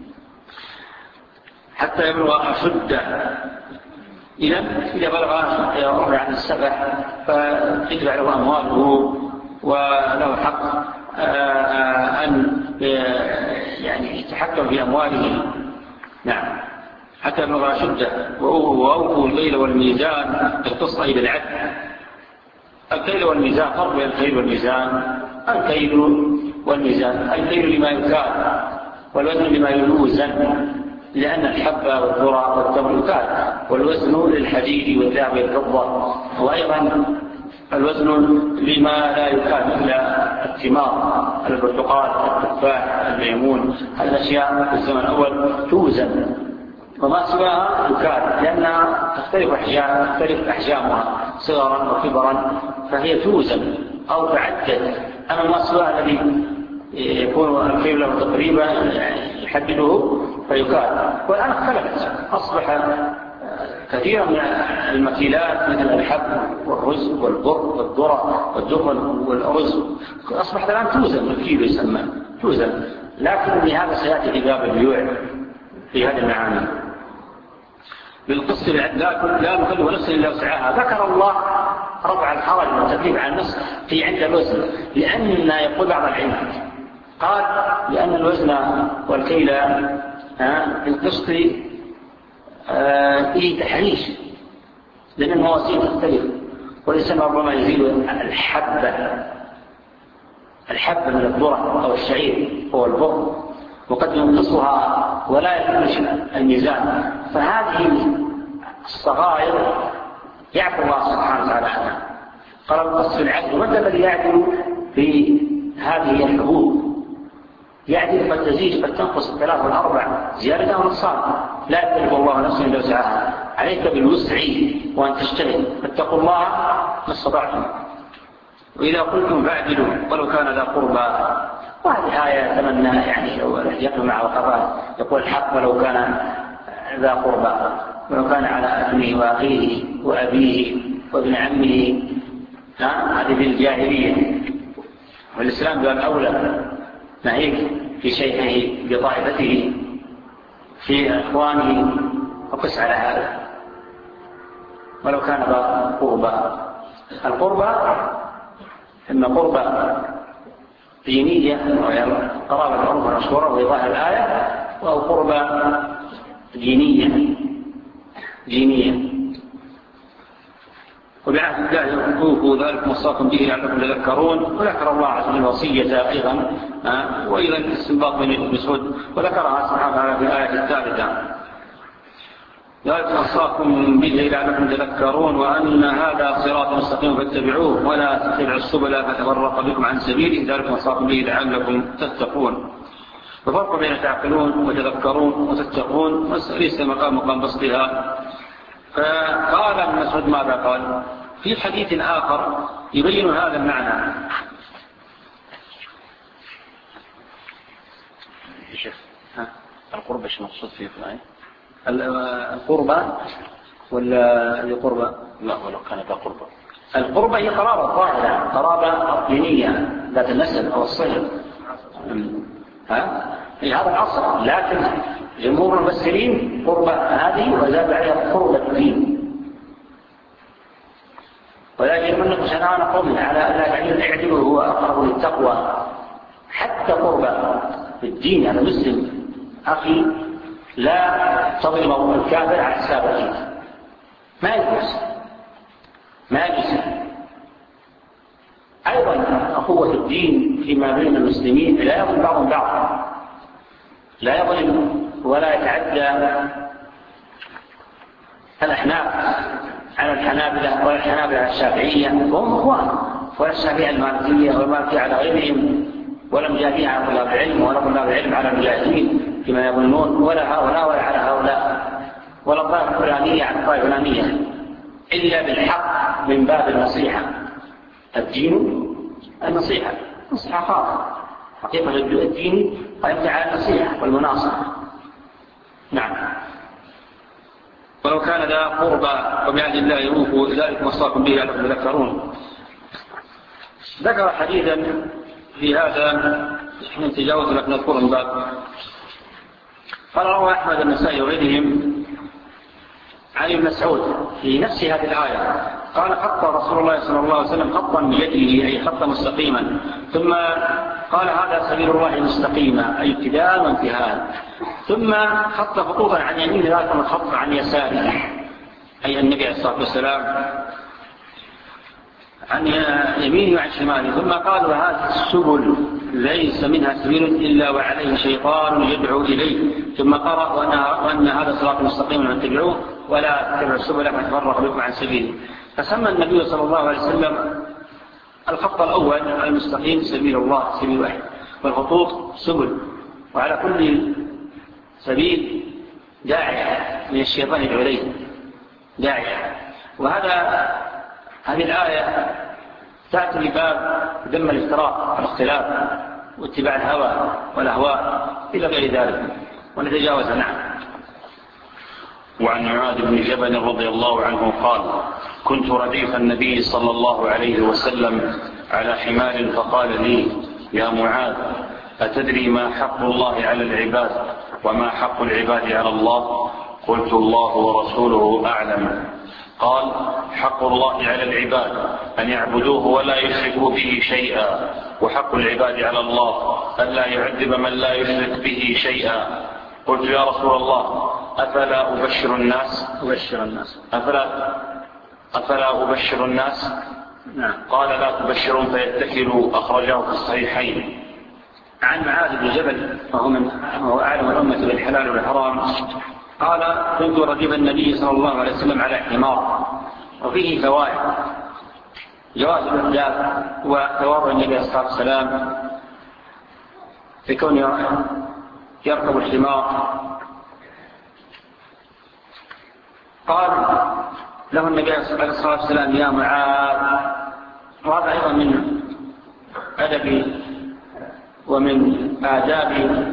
حتى يبلغ اشده. اذا اذا بلغ ربع عن السبع فتجب له امواله وله حق أن يعني يتحكم في أمواله. نعم، حتى يبلغ أشده. وأوفوا الليل والميزان بالقسط أي بالعدل. الكيل والميزان فرق بين الكيل والميزان. الكيل والميزان، الكيل لما يكال والوزن لما يوزن، لأن الحبة والذرة والتمر يكال، والوزن للحديد والذهب والفضة. وأيضا الوزن لما لا يكال مثل الثمار، البرتقال، التفاح، الليمون. الأشياء في الزمن الأول توزن، وما سواها يكال لأنها تختلف أحجام تختلف أحجامها صغرا وكبرا، فهي توزن أو تعدد. أما ما سواها الذي يكون الكيل له تقريبا يحدده فيكال. والآن اختلفت، أصبح كثيرا من المكيلات مثل الحب والرز والبر والذرة والدخن والأرز أصبحت الآن توزن، الكيلو يسمى توزن. لكن هذا سيأتي في باب البيوع في هذه المعاني. بالقسط لا نكلف نفسا إلا وسعها. ذكر الله رفع الحرج والتكليف عن النفس في عند الوزن، لأن يقول بعض العلم قال لأن الوزن والكيل بالقسط فيه تحريش، لأن الموازين تختلف. والإنسان ربما يزيد الحبة الحبة من الذرة أو الشعير هو البر، وقد ينقصها ولا يخرج الميزان. فهذه الصغائر يعفو الله سبحانه وتعالى عنها. قال القص في العدل، ومتى الذي يعدل في هذه الحبوب؟ يعدل قد تزيد قد تنقص الثلاث والأربع زيادة أو نقصان. لا يكلف الله نفسا إلا وسعها. عليك بالوسع وأن تجتهد، فاتقوا الله ما استطعتم، وإذا قلتم فاعدلوا ولو كان ذا قربى. وهذه آية أتمنى يعني لو يقف مع وقفات يقول الحق ولو كان ذا قربى، ولو كان على أبنه وأخيه وأبيه وابن عمه. هذه بالجاهلية، والإسلام قال أولى ناهيك في شيخه بطائفته في إخوانه، فقس على هذا ولو كان ذا قربى. القربى إما قربى دينية وهي قرابة العرف المشهورة وهي ظاهر الآية، أو قربى دينية دينية. وبعهد الله يحقوه ذلك وصاكم به لعلكم تذكرون. وذكر الله عز وجل وصية أيضا، وإذا الاستنباط من ابن مسعود، وذكرها سبحانه وتعالى في الآية الثالثة. ذلك وصاكم به لعلكم تذكرون وأن هذا صراط مستقيم فاتبعوه ولا تتبعوا السبل فتفرق بكم عن سبيله. ذلك وصاكم به لعلكم تتقون. ففرق بين تعقلون وتذكرون وتتقون ليس مقام مقام بسطها. فقال ابن مسعود ماذا قال في حديث آخر يبين هذا المعنى. القربة ايش مقصود فيه في الآية؟ القربة ولا القربة؟ لا ولو كان ذا قربة. القربة هي قرابة ظاهرة، قرابة دينية ذات النسب أو الصلة. ها؟ هي هذا الأصل، لكن جمهور المفسرين قربة هذه وزاد عليها قربة الدين. ولا يجب أن نقشنا نقوم على أن لا يعدله هو أقرب للتقوى حتى قربة في الدين. أنا مسلم أخي لا تظلم الكافر على حساب الدين، ما يجوز ما يجوز. أيضا أخوة الدين فيما بين المسلمين لا يظلم بعضهم بعضا، لا يظلم ولا يتعدى الأحناف على الحنابلة ولا الحنابلة على الشافعية، وهم أخوان، ولا الشافعية المالكية والمالكية على غيرهم، ولا مجاهدين على طلاب العلم ولا طلاب العلم على المجاهدين كما يظنون، ولا هؤلاء ولا على هؤلاء، ولا الطائفة الفلانية على الطائفة الفلانية، إلا بالحق من باب النصيحة. الدين النصيحة، نصيحة خاصة. حقيقة الدين قائمة على النصيحة والمناصحة. نعم. ولو كان ذا قربى وبعد الله يوفوا ذلك وصاكم به لعلكم تذكرون. ذكر حديثا في هذا من تجاوز لكن نذكره من باب. قال رواه أحمد النسائي وغيرهم عن ابن مسعود في نفس هذه الآية قال خط رسول الله صلى الله عليه وسلم خطا بيده أي خطا مستقيما، ثم قال هذا سبيل الله مستقيما أي ابتداء وانتهاء، ثم خط خطوطا عن يمين ذلك الخط عن يساره أي النبي عليه الصلاة والسلام عن يمينه وعن شماله، ثم قال هذه السبل ليس منها سبيل إلا وعليه شيطان يدعو إليه، ثم قرأ وأن هذا صراط مستقيم فاتبعوه ولا تتبعوا السبل فتفرق بكم عن سبيله. فسمى النبي صلى الله عليه وسلم الخط الأول المستقيم سبيل الله سبيل واحد، والخطوط سبل، وعلى كل سبيل داعية من الشيطان يدعو إليه داعية. وهذا هذه الآية تأتي لباب ذم الافتراء والاختلاف واتباع الهوى والأهواء إلى غير ذلك ونتجاوز. نعم. وعن معاذ بن جبل رضي الله عنه قال كنت رديف النبي صلى الله عليه وسلم على حمار فقال لي يا معاذ أتدري ما حق الله على العباد وما حق العباد على الله؟ قلت الله ورسوله أعلم. قال حق الله على العباد أن يعبدوه ولا يشركوا به شيئا، وحق العباد على الله ألا يعذب من لا يشرك به شيئا. قلت يا رسول الله أفلا أبشر الناس أبشر الناس أفلا, أفلا أبشر الناس نعم. قال لا تبشرون فيتكلوا. أخرجه في الصحيحين. عن معاذ بن جبل وهو من هو أعلم الأمة بالحلال والحرام قال كنت رديف النبي صلى الله عليه وسلم على حمار، وفيه فوائد: جواز الإرداف وتواضع النبي عليه الصلاة والسلام في كونه يركب الحمار. قال له النبي عليه الصلاة والسلام يا معاذ، وهذا أيضا من أدب ومن آداب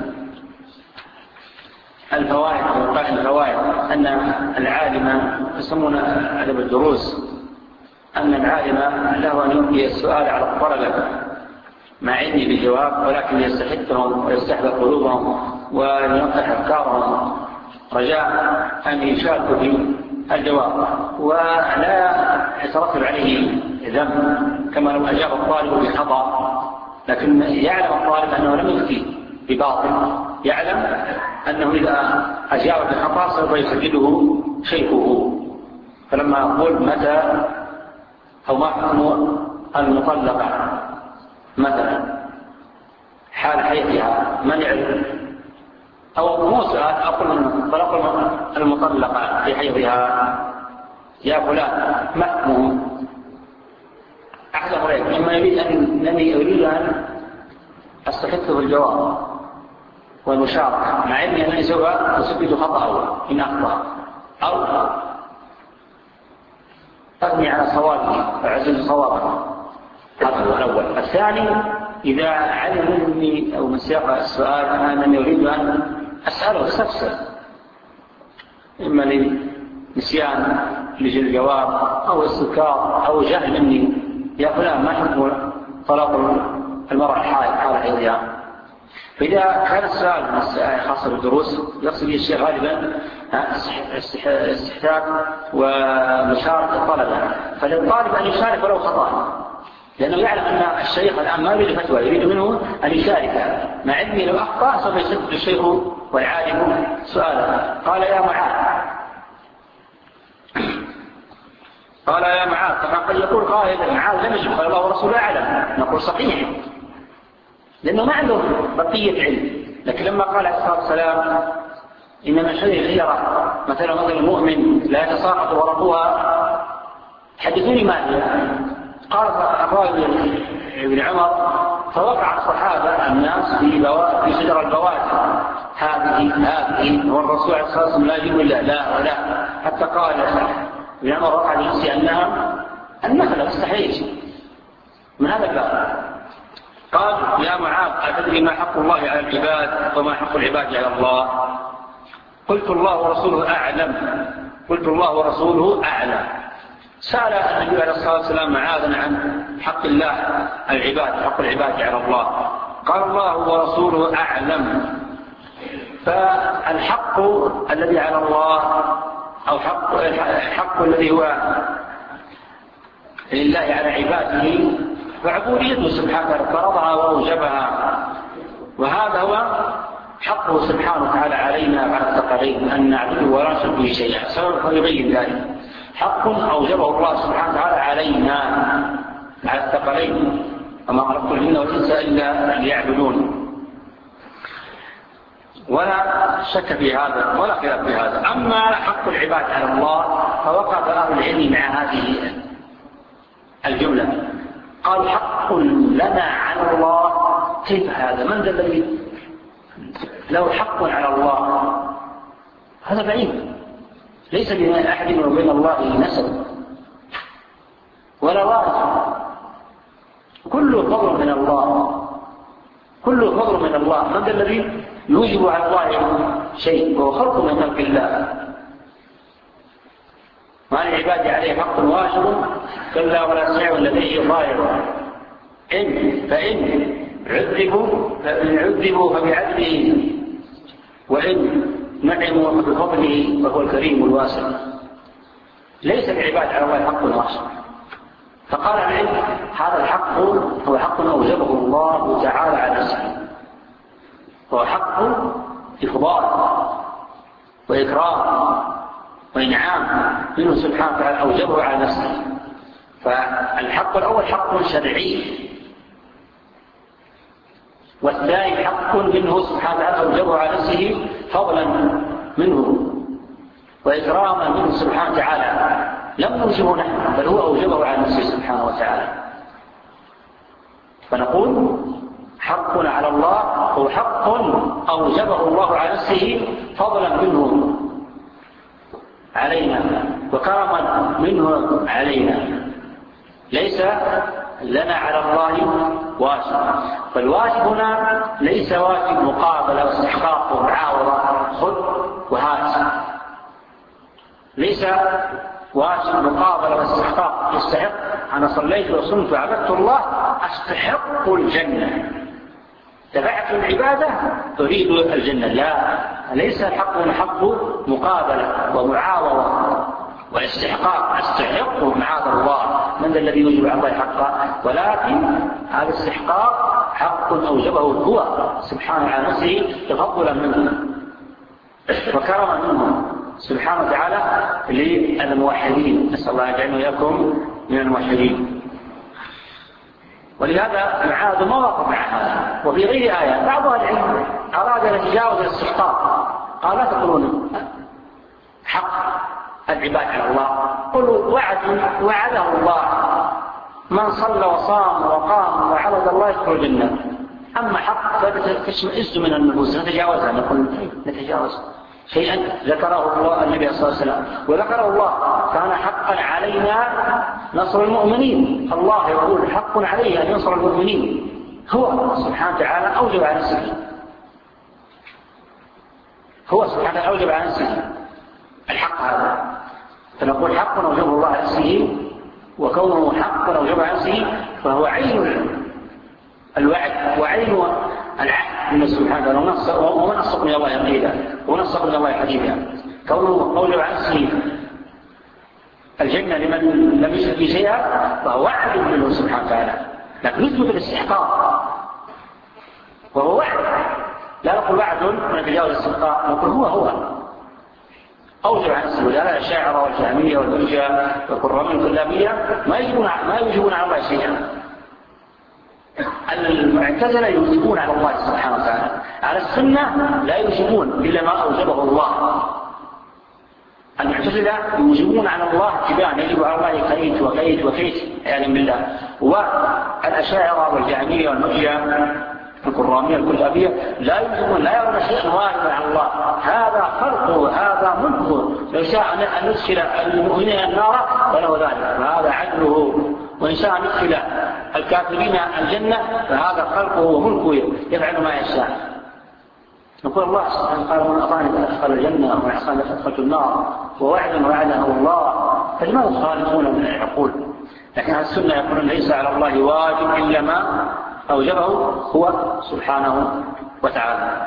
الفوائد وقال الفوائد أن العالم يسمون أدب الدروس أن العالم له أن يلقي السؤال على الطلبة مع علمه بالجواب، ولكن يستحثهم ويستحضر قلوبهم وينقح أفكارهم رجاء أن يشاركوا في الجواب ولا يترتب عليه ذنب، كما لو أجاب الطالب بخطأ لكن يعلم الطالب أنه لم يفتي بباطل، يعلم أنه إذا أجاب بخطأ سوف يسجله شيخه. فلما أقول متى أو ما حكم المطلقة مثلا حال حيثها من يعلم، أو مو سؤال أقول طلاق المطلقة في حيثها يا فلان ما حكمه؟ أحسن عليك مما يريد أن أنني أريد أن أستحثه الجواب، والمشاركة، مع أني أنني سوف أثبت خطأه إن أخطأ أو أغني على صوابه وأعزز صوابه. هذا هو الأول. الثاني إذا علم مني أو من سياق السؤال أنني أريد أن أسأله استفسر، إما لنسيان لجل الجواب أو استذكار أو جهل مني، يا فلان ما حكم طلاق المرأة الحائض حال حيضها؟ فإذا كان السؤال خاص بالدروس يقصد به الشيخ غالبا استحتاج ومشاركة الطلبة، فللطالب أن يشارك ولو خطأ، لأنه يعلم أن الشيخ الآن ما يريد فتوى، يريد منه أن يشارك، مع علمه لو أخطأ سوف يسدد الشيخ والعالم سؤاله. قال يا معاذ قال يا معاذ طبعا قد يقول قائل معاذ لم يجب، قال الله ورسوله أعلم، نقول صحيح لأنه ما عنده بقية علم. لكن لما قال عليه الصلاة والسلام إنما شيء غيره مثلا مثل المؤمن لا يتساقط ورقها، حدثوني ما هي؟ قال الراوي ابن عمر فوقع الصحابة الناس في بوا... في شجر البوادي هذه هذه والرسول عليه الصلاة والسلام لا يجيب إلا لا ولا، حتى قال ابن عمر وقع لنفسي أنها النخلة مستحيل من هذا الباب. قال يا معاذ أتدري ما حق الله على العباد وما حق العباد على الله؟ قلت الله ورسوله أعلم قلت الله ورسوله أعلم. سأل النبي عليه الصلاة والسلام معاذا عن حق الله العباد، حق العباد على الله، قال الله ورسوله أعلم. فالحق الذي على الله أو حق الحق الذي هو لله على عباده فعبوديته سبحانه وتعالى فرضها وأوجبها، وهذا هو حقه سبحانه وتعالى علينا على الثقلين أن نعبده ولا نشرك به شيئا، سوف يبين ذلك. حق أوجبه الله سبحانه وتعالى علينا على الثقلين، وما خلقت الجن والإنس إلا ليعبدون، ولا شك في هذا ولا خلاف في هذا. أما حق العباد على الله فوقف أهل العلم مع هذه الجملة، قال حق لنا على الله، كيف هذا؟ من ذا الذي له حق على الله؟ هذا بعيد، ليس بين أحد وبين الله نسب ولا وارث، كله فضل من الله، كله فضل من الله. من ذا الذي يوجب على الله شيء وهو خلق من خلق الله؟ ما لعبادي عليه حق واجب كلا ولا سعي لديه ضائر، إن فإن عذبوا فإن عذبوا فبعدله، وإن نعموا فبفضله فهو الكريم الواسع. ليس العباد على الله حق واسع. فقال العلم هذا الحق هو حق أوجبه الله تعالى على نفسه، هو حق إفضال وإكرام وإنعام منه سبحانه وتعالى أوجبه على نفسه. فالحق الأول حق شرعي، والثاني حق منه سبحانه وتعالى أوجبه على نفسه فضلا منه وإكراما منه سبحانه وتعالى، لم نوجبه نحن بل هو أوجبه على نفسه سبحانه وتعالى. فنقول حقنا على الله هو حق أوجبه الله على نفسه فضلا منه علينا وكرما منه علينا، ليس لنا على الله واجب. فالواجب هنا ليس واجب مقابلة واستحقاق ومعاوضة خذ وهات، ليس واجب مقابلة واستحقاق يستحق أنا صليت وصمت وعبدت الله أستحق الجنة، تبعت العبادة أريد الجنة، لا، ليس الحق حق مقابلة ومعاوضة واستحقاق أستحق معاذ الله، من ذا الذي يوجب على الله حقا؟ ولكن هذا الاستحقاق حق أوجبه هو سبحانه على نفسه تفضلا منه وكرما منه سبحانه وتعالى للموحدين. نسأل الله يجعلنا وإياكم من الموحدين. ولهذا معاذ ما وقف مع هذا. وفي غير آية بعض العلم أراد أن يتجاوز الاستحقاق، قال لا تقولون حق العباد على الله، قلوا وعد وعده الله من صلى وصام وقام وعبد الله يدخل الجنة، أما حق فتشمئز من النفوس نتجاوزها، نقول نتجاوز شيئا ذكره الله النبي صلى الله عليه وسلم وذكره الله كان حقا علينا نصر المؤمنين. الله يقول حق عليه أن ينصر المؤمنين، هو سبحانه وتعالى أوجب على نفسه، هو سبحانه أوجب على نفسه الحق هذا، فنقول حق أوجبه الله على نفسه، وكونه حق أوجب على نفسه فهو عين الوعد وعين العهد من سبحانه وتعالى، ومن أصدق من الله قيلا ومن أصدق من الله حديثا. كونه أوجب على نفسه الجنة لمن لم يشرك به شيئا فهو وعد منه سبحانه وتعالى، لكن نثبت الاستحقاق وهو وعد، لا نقول وعد ونتجاوز الاستحقاق، نقول هو هو أوجب عن نفسه. لا الشاعر والجهمية والمرجئة والكرامية والكلابية ما يجبون ما يجبون على الله شيئا. المعتزلة يوجبون على الله سبحانه وتعالى، على السنة لا يوجبون إلا ما أوجبه الله. المعتزلة يوجبون على الله اتباعا، يجب على الله كيت وكيت وكيت عياذا بالله. والأشاعرة والجهمية والمرجئة الكرامية الكلابية لا يوجبون، لا يرون شيئا واجبا على الله، هذا خلقه هذا ملكه، لو شاء أن ندخل المؤمنين النار فله ذلك فهذا عدله، وإن شاء أن ندخل الكافرين الجنة فهذا خلقه وملكه يفعل ما يشاء. نقول الله سبحانه قال من أطاعني فأدخل الجنة ومن عصاني فأدخلت النار ووعدا وعده الله، فلماذا تخالفون من العقول؟ لكن السنة يقولون ليس على الله واجب إلا ما أوجبه هو سبحانه وتعالى.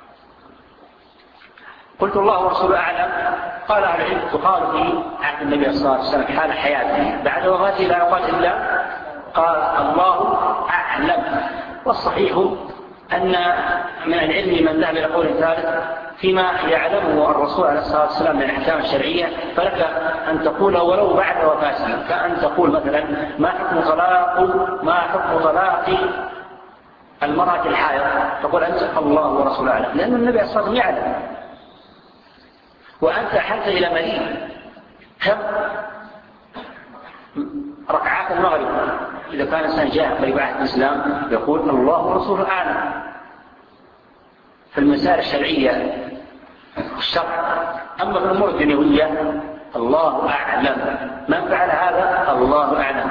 قلت الله ورسوله أعلم. قال أهل العلم تقال في عهد النبي صلى الله عليه وسلم حال حياته، بعد وفاته لا يقال إلا قال الله أعلم. والصحيح أن من العلم من ذهب إلى قول ثالث فيما يعلمه الرسول عليه الصلاة والسلام من الأحكام الشرعية، فلك أن تقول ولو بعد وفاته، كأن تقول مثلا ما حكم طلاق ما حكم طلاق المرأة الحائض، تقول أنت الله ورسوله أعلم، لأن النبي صلى الله عليه وسلم يعلم. وأنت حتى إلى مريض كم ركعات المغرب إذا كان إنسان جاء قريب عهد الإسلام يقول الله ورسوله أعلم. في المسائل الشرعية الشرع، أما في الأمور الدنيوية الله أعلم، من فعل هذا الله أعلم.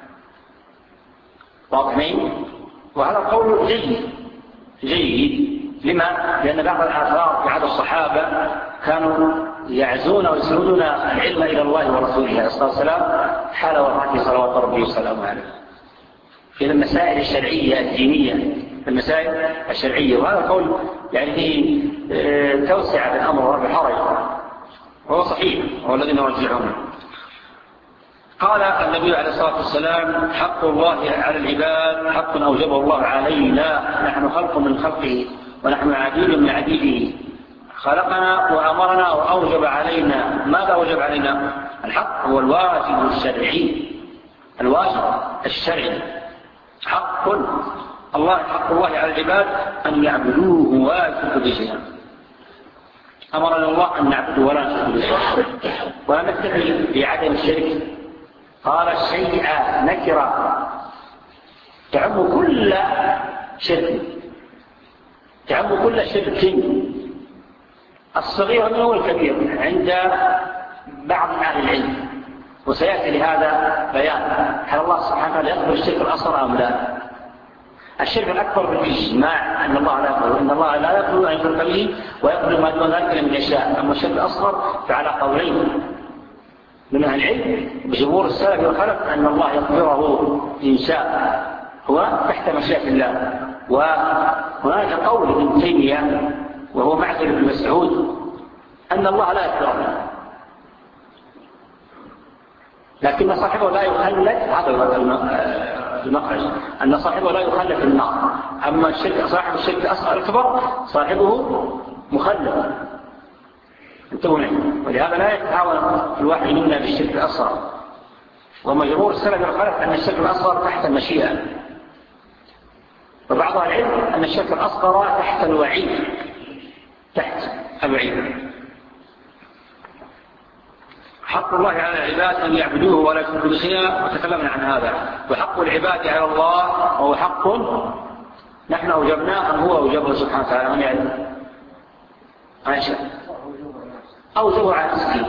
واضحين؟ وهذا قول جيد جيد. لما؟ لأن بعض الآثار في عهد الصحابة كانوا يعزون ويسردون العلم إلى الله ورسوله عليه الصلاة والسلام حال وفاته صلوات ربي وسلامه عليه في المسائل الشرعية الدينية، في المسائل الشرعية. وهذا القول يعني فيه توسع بالأمر وبالحرج، وهو صحيح وهو الذي نرجعونه. قال النبي عليه الصلاة والسلام حق الله على العباد حق أوجبه الله علينا، نحن خلق من خلقه ونحن عبيد من عبيده، خلقنا وأمرنا وأوجب علينا. ماذا أوجب علينا؟ الحق هو الواجب الشرعي، الواجب الشرعي حق الله، حق الله على العباد أن يعبدوه ولا يشركوا به شيئا. أمرنا الله أن نعبده ولا نشرك به شيئا، ولا نكتفي بعدم الشرك. قال الشيء نكرة تعم كل شرك، تعم كل شرك الصغير منه والكبير عند بعض أهل العلم، وسيأتي لهذا بيان هل الله سبحانه وتعالى يقبل الشرك الأصغر أم لا. الشرك الأكبر بالإجماع أن الله لا يقبل، إن الله لا يقبل أن يشرك به ويقبل ما دون ذلك لمن يشاء. أما الشرك الأصغر فعلى قولين من أهل العلم بجمهور السلف والخلف أن الله يقبله إن شاء، هو تحت مشيئة الله. وهناك قول ابن تيمية وهو معقل بن مسعود أن الله لا يقبله، لكن صاحبه لا يخلد، هذا المخرج أن صاحبه لا يخلد في النار. أما الشرك صاحب الشرك الأصغر الكبر صاحبه مخلد، انتبهوا. ولهذا لا يتعاون الواحد منا بالشرك الأصغر، ومجمهور السلف والخلف أن الشرك الأصغر تحت المشيئة، وبعض العلم أن الشرك الأصغر تحت الوعيد، تحت الوعيد. حق الله على العباد أن يعبدوه ولا يشركوا به شيئا، وتكلمنا عن هذا. وحق العباد على الله وهو حق نحن أوجبناه أم هو أوجبه سبحانه وتعالى؟ من يعلم؟ عائشة أوجبه على نفسه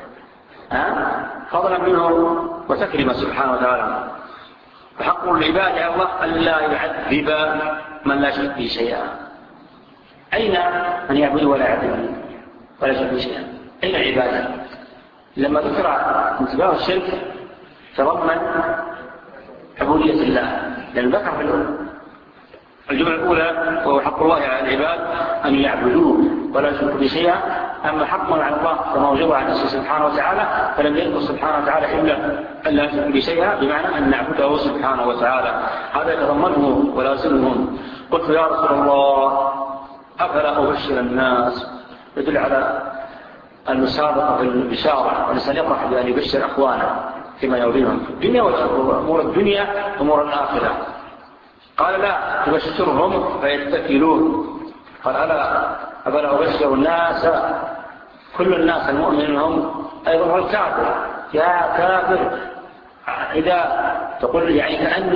فضلا منه وتكريما سبحانه وتعالى. فحق العباد على الله أن لا يعذب من لا يشرك به شيئا. أين من يعبد ولا يعذب ولا يشرك به شيئا؟ أين العبادة؟ لما ذكر انتباه الشرك تضمن عبودية الله، لأن ذكر في الجملة الأولى وهو حق الله على العباد أن يعبدوه ولا يشركوا به شيئا. أما حقا على الله كما وجب على نفسه سبحانه وتعالى فلم يذكر سبحانه وتعالى إلا أن لا يشركوا به شيئا، بمعنى أن نعبده سبحانه وتعالى. هذا يتضمنه ولازمهم. قلت يا رسول الله أفلا أبشر الناس؟ يدل على المسابقة في البشارة، والإنسان يفرح بأن يبشر أخوانه فيما يريدهم في الدنيا وأمور الدنيا وأمور الآخرة. قال لا تبشرهم فيتكلون. قال ألا أفلا أبشر الناس؟ كل الناس المؤمن منهم أيضا الكافر. يا كافر إذا تقول يعني كأن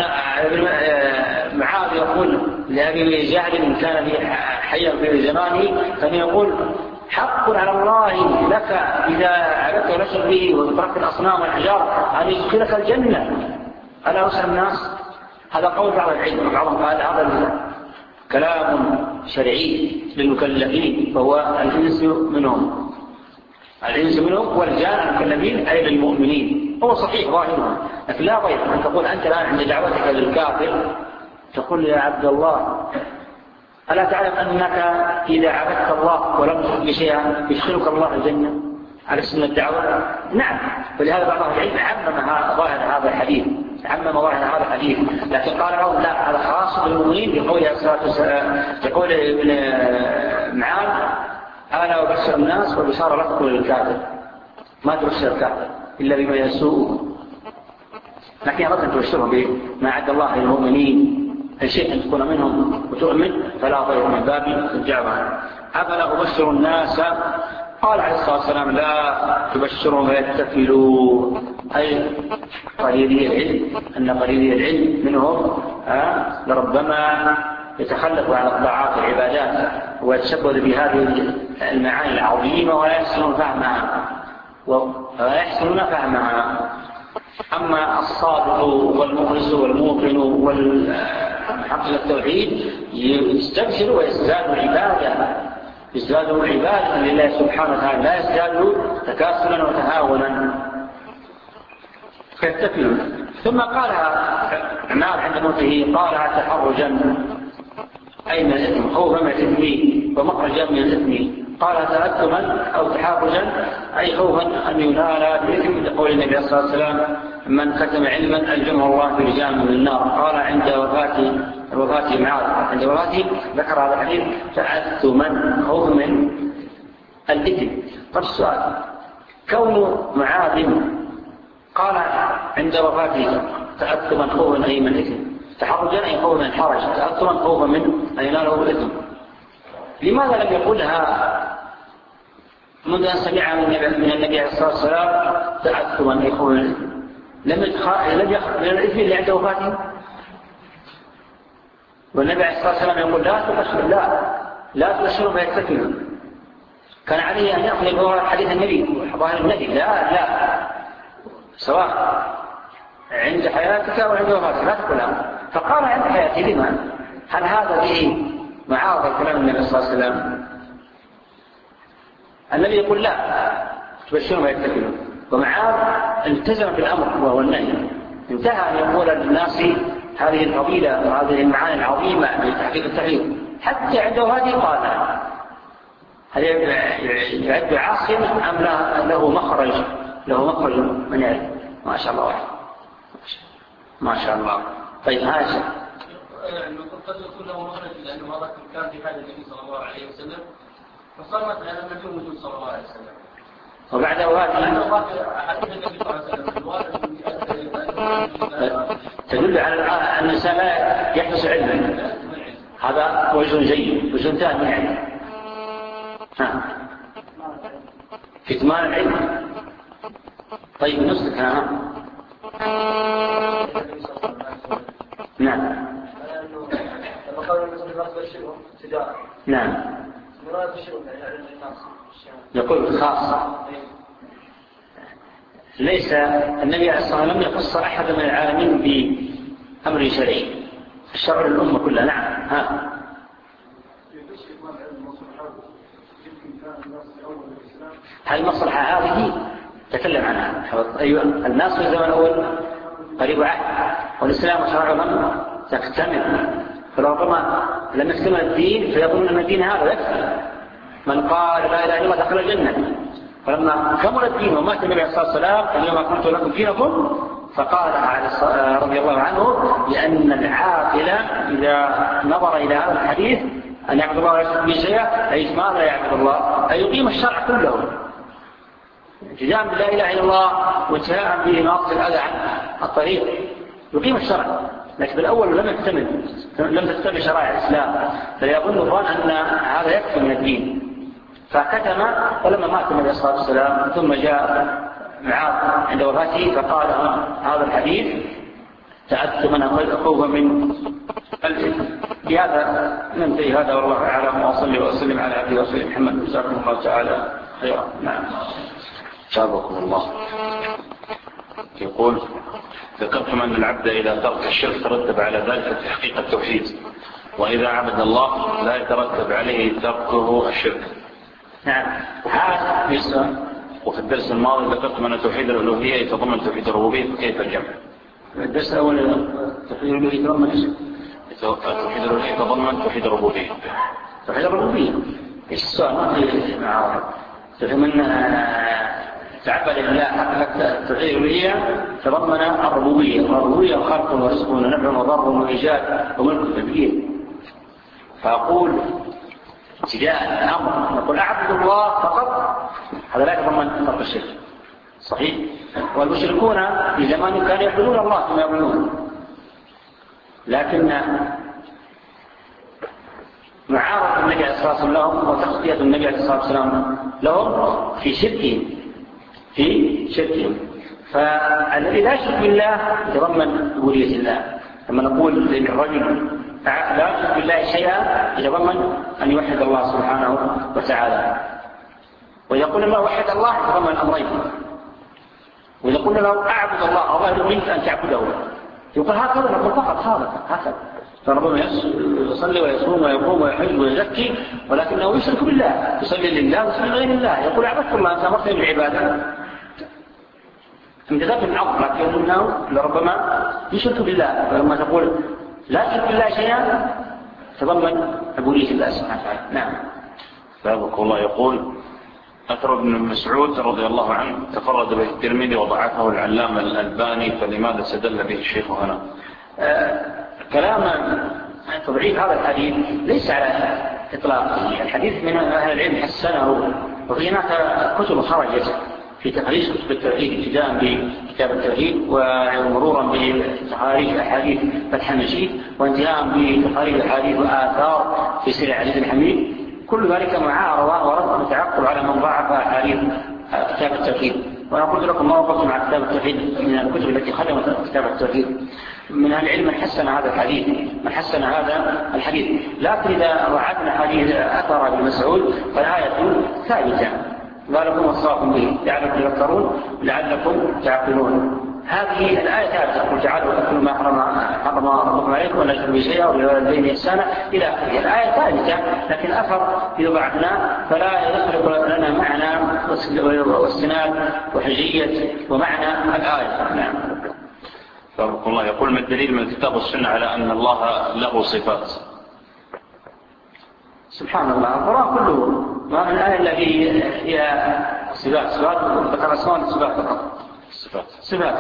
معاذ يقول لأبي جهل إن كان حيا في زمانه كان يقول حق على الله لك إذا عبدت ونشر به وتركت الأصنام والحجار أن يدخلك الجنة ألا أسأل الناس؟ هذا قول بعض العلم، بعضهم قال هذا كلام شرعي للمكلفين فهو الإنس منهم الإنس منهم والجان المكلفين أي للمؤمنين. هو صحيح ظاهرهم، لكن لا ضير أن تقول أنت الآن عند دعوتك للكافر تقول يا عبد الله ألا تعلم أنك إذا عبدت الله ولم تشرك بشيئا يدخلك الله الجنة على اسم الدعوة؟ نعم. ولهذا بعض العلم عمم ظاهر هذا الحديث عمم ظاهر هذا الحديث، لكن قال له لا هذا خاص بالمؤمنين بقول يقول ابن معاذ أنا أبشر الناس والبشارة لا تكون للكافر، ما تبشر الكافر إلا بما يسوء، لكن أردت أن تبشرهم بما عد الله للمؤمنين الشيء أن تكون منهم وتؤمن فلا ضير من باب الدعوة. أفلا أبشر الناس؟ قال عليه الصلاة والسلام لا تبشرهم فيتكلوا، أي قليلي العلم أن قليلي العلم منهم آه لربما يتخلف عن الطاعات والعبادات ويتشبه بهذه المعاني العظيمة ولا يحسنون فهمها ولا يحسنون فهمها. أما الصادق والمخلص والموقن والحق التوحيد يستبشر ويزداد عبادة يزداد عبادة لله سبحانه وتعالى، لا يزداد تكاسلا وتهاونا فيتكلوا. ثم قالها عمار عند موته قالها تحرجا أي من الإثم خوفا من الإثم ومخرجا من الإثم. قال تأثما أو تحرجا أي خوفا أن ينال بإثم لقول النبي صلى الله عليه وسلم من كتم علما ألجمه الله في رجال من النار. قال عند وفاته وفاته معاذ عند وفاته ذكر هذا الحديث تأثما خوفا من الإثم. طب السؤال كون معاذ قال عند وفاته تأثما خوفا أي من الإثم، تحرجا أي خوفا من الحرج، تأثما خوفا من أن يناله الإثم، لماذا لم يقولها منذ أن سمع من النبي عليه الصلاة والسلام تأثما أي خوفا من الإثم؟ لم يخرج من الإثم اللي عند وفاته، والنبي عليه الصلاة والسلام يقول لا تبشر لا لا تبشروا فيتكلوا. كان عليه أن يأخذ بظاهر حديث النبي ظاهر النبي لا لا سواء عند حياتك أو عند وفاتك لا تقولها. فقال عند حياتي لما؟ هل هذا به معارض كلام النبي صلى الله عليه وسلم؟ النبي يقول لا تبشروا فيتكلوا، ومعاذ التزم بالأمر وهو النهي، انتهى أن يقول للناس هذه الفضيلة وهذه المعاني العظيمة لتحقيق التحقيق حتى عند وفاته قال هل يعد عاصيا أم له مخرج له مخرج من يعلم؟ ما شاء الله واحد ما شاء الله. طيب هذا قد يكون له مخرج لأنه هذا كان في حال النبي صلى الله عليه وسلم فصار مثلا لم يكن وجود صلى الله عليه وسلم وبعد وفاته تدل على أن الإنسان لا يحدث علما، هذا وجه جيد. وجه ثاني يعني ها كتمان العلم. طيب نصدق ها نعم. نعم. لما قال النبي يبشرهم تجارة. نعم. ولا يبشرهم يعني الناس. يقول خاصة. ليس النبي عليه الصلاة والسلام لم يخص أحد من العالمين بأمر شرعي. الشرع للأمة كلها. نعم. ها. هل المصلحة هذه تكلم عنها؟ أيوة. الناس في الزمن الأول قريب عهد والإسلام وشرعه لم تكتمل، فربما لم يكتمل الدين فيظن أن الدين هذا يكفي. من قال لا إله إلا الله دخل الجنة. فلما كمل الدين ومات النبي عليه الصلاة والسلام اليوم أكملت لكم دينكم فقال رضي الله عنه لأن العاقل إذا نظر إلى هذا الحديث أن يعبد الله ويشرك به شيئا أي ماذا يعبد الله؟ أي يقيم الشرع كله التزام بلا إله إلا الله وانتهاء بناقص الأذى عن الطريق يقيم الشرع. لكن بالأول لم يكتمل لم تكتمل شرائع الإسلام فيظن الظن أن هذا يكفي من الدين فكتم. ولما مات النبي صلى الله عليه وسلم ثم جاء معاذ عند وفاته فقال هذا الحديث تأثما خوفا من الإثم. بهذا ننتهي هذا والله أعلم وأصلي وأسلم على عبده ورسوله محمد جزاكم الله تعالى خيرا. نعم. جزاكم الله. يقول ذكرتم أن العبد إذا ترك الشرك ترتب على ذلك تحقيق التوحيد وإذا عبد الله لا يترتب عليه تركه الشرك. نعم. هذا وفي الدرس الماضي ذكرتم أن توحيد الألوهية يتضمن توحيد الربوبية فكيف الجمع؟ الدرس الأول توحيد الألوهية يتضمن ايش؟ توحيد الألوهية يتضمن توحيد الربوبية. توحيد الربوبية ايش السؤال؟ ما في مع من تعبد لله حقق توحيد الألوهية تضمن الربوبية والربوبية خلق ورزق ونفع وضر وإيجاد وملك وتدبير. فأقول ابتداء الأمر نقول أعبد الله فقط هذا لا يتضمن ترك الشرك صحيح. والمشركون في زمان كانوا يعبدون الله كما يقولون لكن معارضة النبي عليه الصلاة والسلام لهم وتخطية النبي عليه الصلاة والسلام لهم في شركهم في شركهم. فالذي لا يشرك بالله يتضمن عبودية الله. لما نقول للرجل لا يشرك بالله شيئا يتضمن أن يوحد الله سبحانه وتعالى. ويقول ما وحد الله يتضمن الأمرين. وإذا قلنا له أعبد الله الله يريد منك أن تعبده يقول هكذا نقول فقط هذا هكذا. فربما يصلي ويصوم ويقوم ويحج ويزكي ولكنه يشرك بالله يصلي لله ويصلي لغير الله. يقول عبدت الله أنت أمرتني بالعبادة امتثلت الأمر لكنه لربما يشرك بالله. فلما تقول لا تشرك بالله شيئا تضمن عبودية الله سبحانه وتعالى. نعم. بابك الله. يقول أثر ابن مسعود رضي الله عنه تفرد به الترمذي وضعفه العلامة الألباني فلماذا استدل به الشيخ هنا؟ آه كلام تضعيف هذا الحديث ليس على إطلاق. الحديث من أهل العلم حسنه وفي هناك كتب خرجت في تخريج كتب التوحيد ابتداء بكتاب التوحيد ومرورا بتخاريج أحاديث فتح المجيد وانتهاء بتخاريج أحاديث وآثار في سير عزيز الحميد. كل ذلك معارضة ورد متعقب على من ضاعف أحاديث كتاب التوحيد. وأنا قلت لكم ما وقفت مع كتاب التوحيد من الكتب التي خدمت كتاب التوحيد. من أهل العلم من حسن هذا الحديث من حسن هذا الحديث. لكن إذا وعدنا حديث أثر ابن مسعود فالآية ثابتة ذلكم وصاكم به لعلكم تذكرون لعلكم تعقلون. هذه الآية ثابتة تقول تعالوا وأكلوا ما حرم حرم ربكم عليكم ولا تشركوا به شيئا وبالوالدين إحسانا إلى آخره. الآية ثابتة لكن أثر إذا ضعفناه فلا يخلق لنا معنى واستناد وحجية ومعنى الآية. نعم. بارك الله. يقول ما الدليل من الكتاب والسنة على أن الله له صفات؟ سبحان الله القرآن كله ما من آية التي هي صفات صفات ذكر اسمان صفات فقط صفات صفات.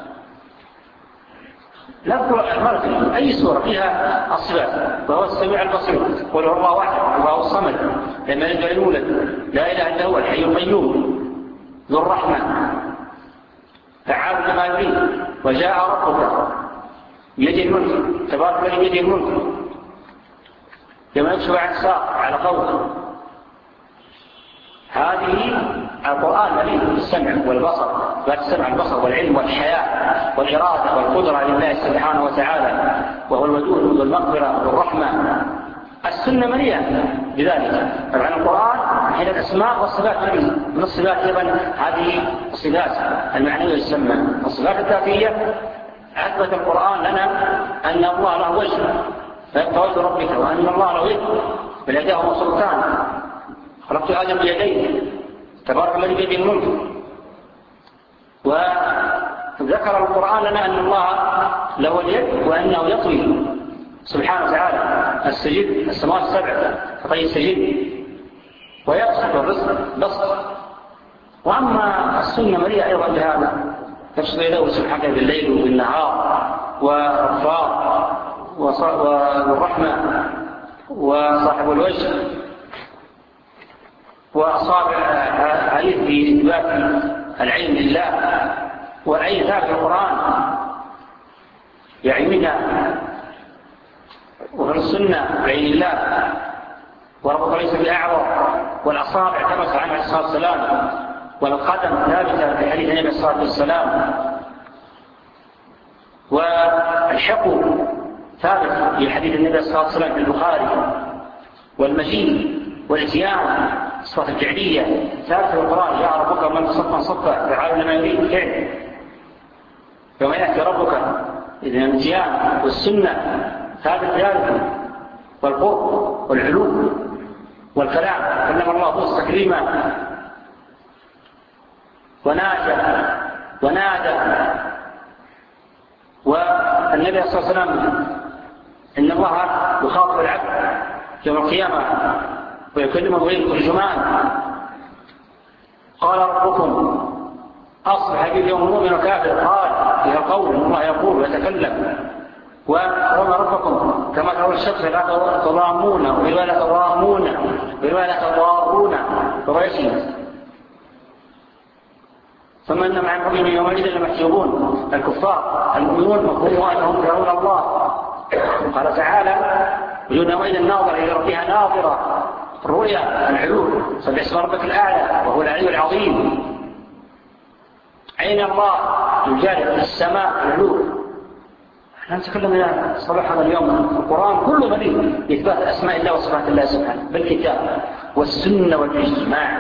نذكر مرة أي سورة فيها الصفات وهو السميع البصير قل هو الله واحد الله الصمد لم يلد ولم يولد لا إله إلا هو الحي القيوم ذو الرحمة فعال كما يريد وجاء ربك بيده الملك تبارك الذي بيده الملك كما يكشف عن الساق على قوله. هذه القرآن مليء بالسمع والبصر لا السمع البصر والعلم والحياة والإرادة والقدرة لله سبحانه وتعالى وهو الودود والمغفرة والرحمة السنة مليئة بذلك. طبعا القرآن حين الأسماء والصفات من الصفات أيضا هذه الصفات المعنوية تسمى الصفات الذاتية. أثبت القرآن لنا أن الله له وجه فيبقى وجه ربك، وأن الله له يد بل يداه سلطان، خلقت آدم بيديه تبارك الذي بيده الملك. وذكر القرآن لنا أن الله له اليد وأنه يطوي سبحانه وتعالى السجد السماوات السبع فطي السجد ويبسط الرزق بسط. وأما السنة مليئة أيضا بهذا، يبسط يده سبحانه بالليل وبالنهار والرفاق والرحمة وصاحب الوجه وأصابع عليه في إثبات العلم لله. وأي ذات القرآن يعيننا وفي السنة بعين الله وربك ليس بأعور. والأصابع ثبت عنه عليه الصلاة والسلام، والقدم ثابتة في حديث النبي عليه الصلاة والسلام، والحق ثابت في حديث النبي عليه الصلاة والسلام في البخاري. والمجيء والاتيان الصفات الفعلية ثابت في القرآن، جاء ربك من صفا صفا فعال لما يريد فعل يوم يأتي ربك إذن الاتيان. والسنة ثابت ذلك، والقرب والعلو والكلام كلم الله موسى تكريما ونادى ونادى. والنبي صلى الله عليه وسلم إن الله يخاطب العبد يوم القيامة ويكلمه غير الجمان قال ربكم أصبح به اليوم مؤمن وكافر، قال فيها قول الله يقول ويتكلم. وقال ربكم كما ترون الشخص لا تضامون ولا تضامون ولا تضارون وريشنا ثم إن مع المؤمنين يومئذ لمحجوبون. الكفار المؤمنون مفهوم أنهم يرون الله. قال تعالى وجود يومئذ الناظر إلى ربها ناظرة الرؤيا العلو سبح اسم ربك الأعلى وهو العلي العظيم. عين الله يجاري في السماء العلو. نحن نتكلم إلى صباح هذا اليوم القرآن كله مليء بإثبات أسماء الله وصفات الله سبحانه بالكتاب والسنة والإجماع.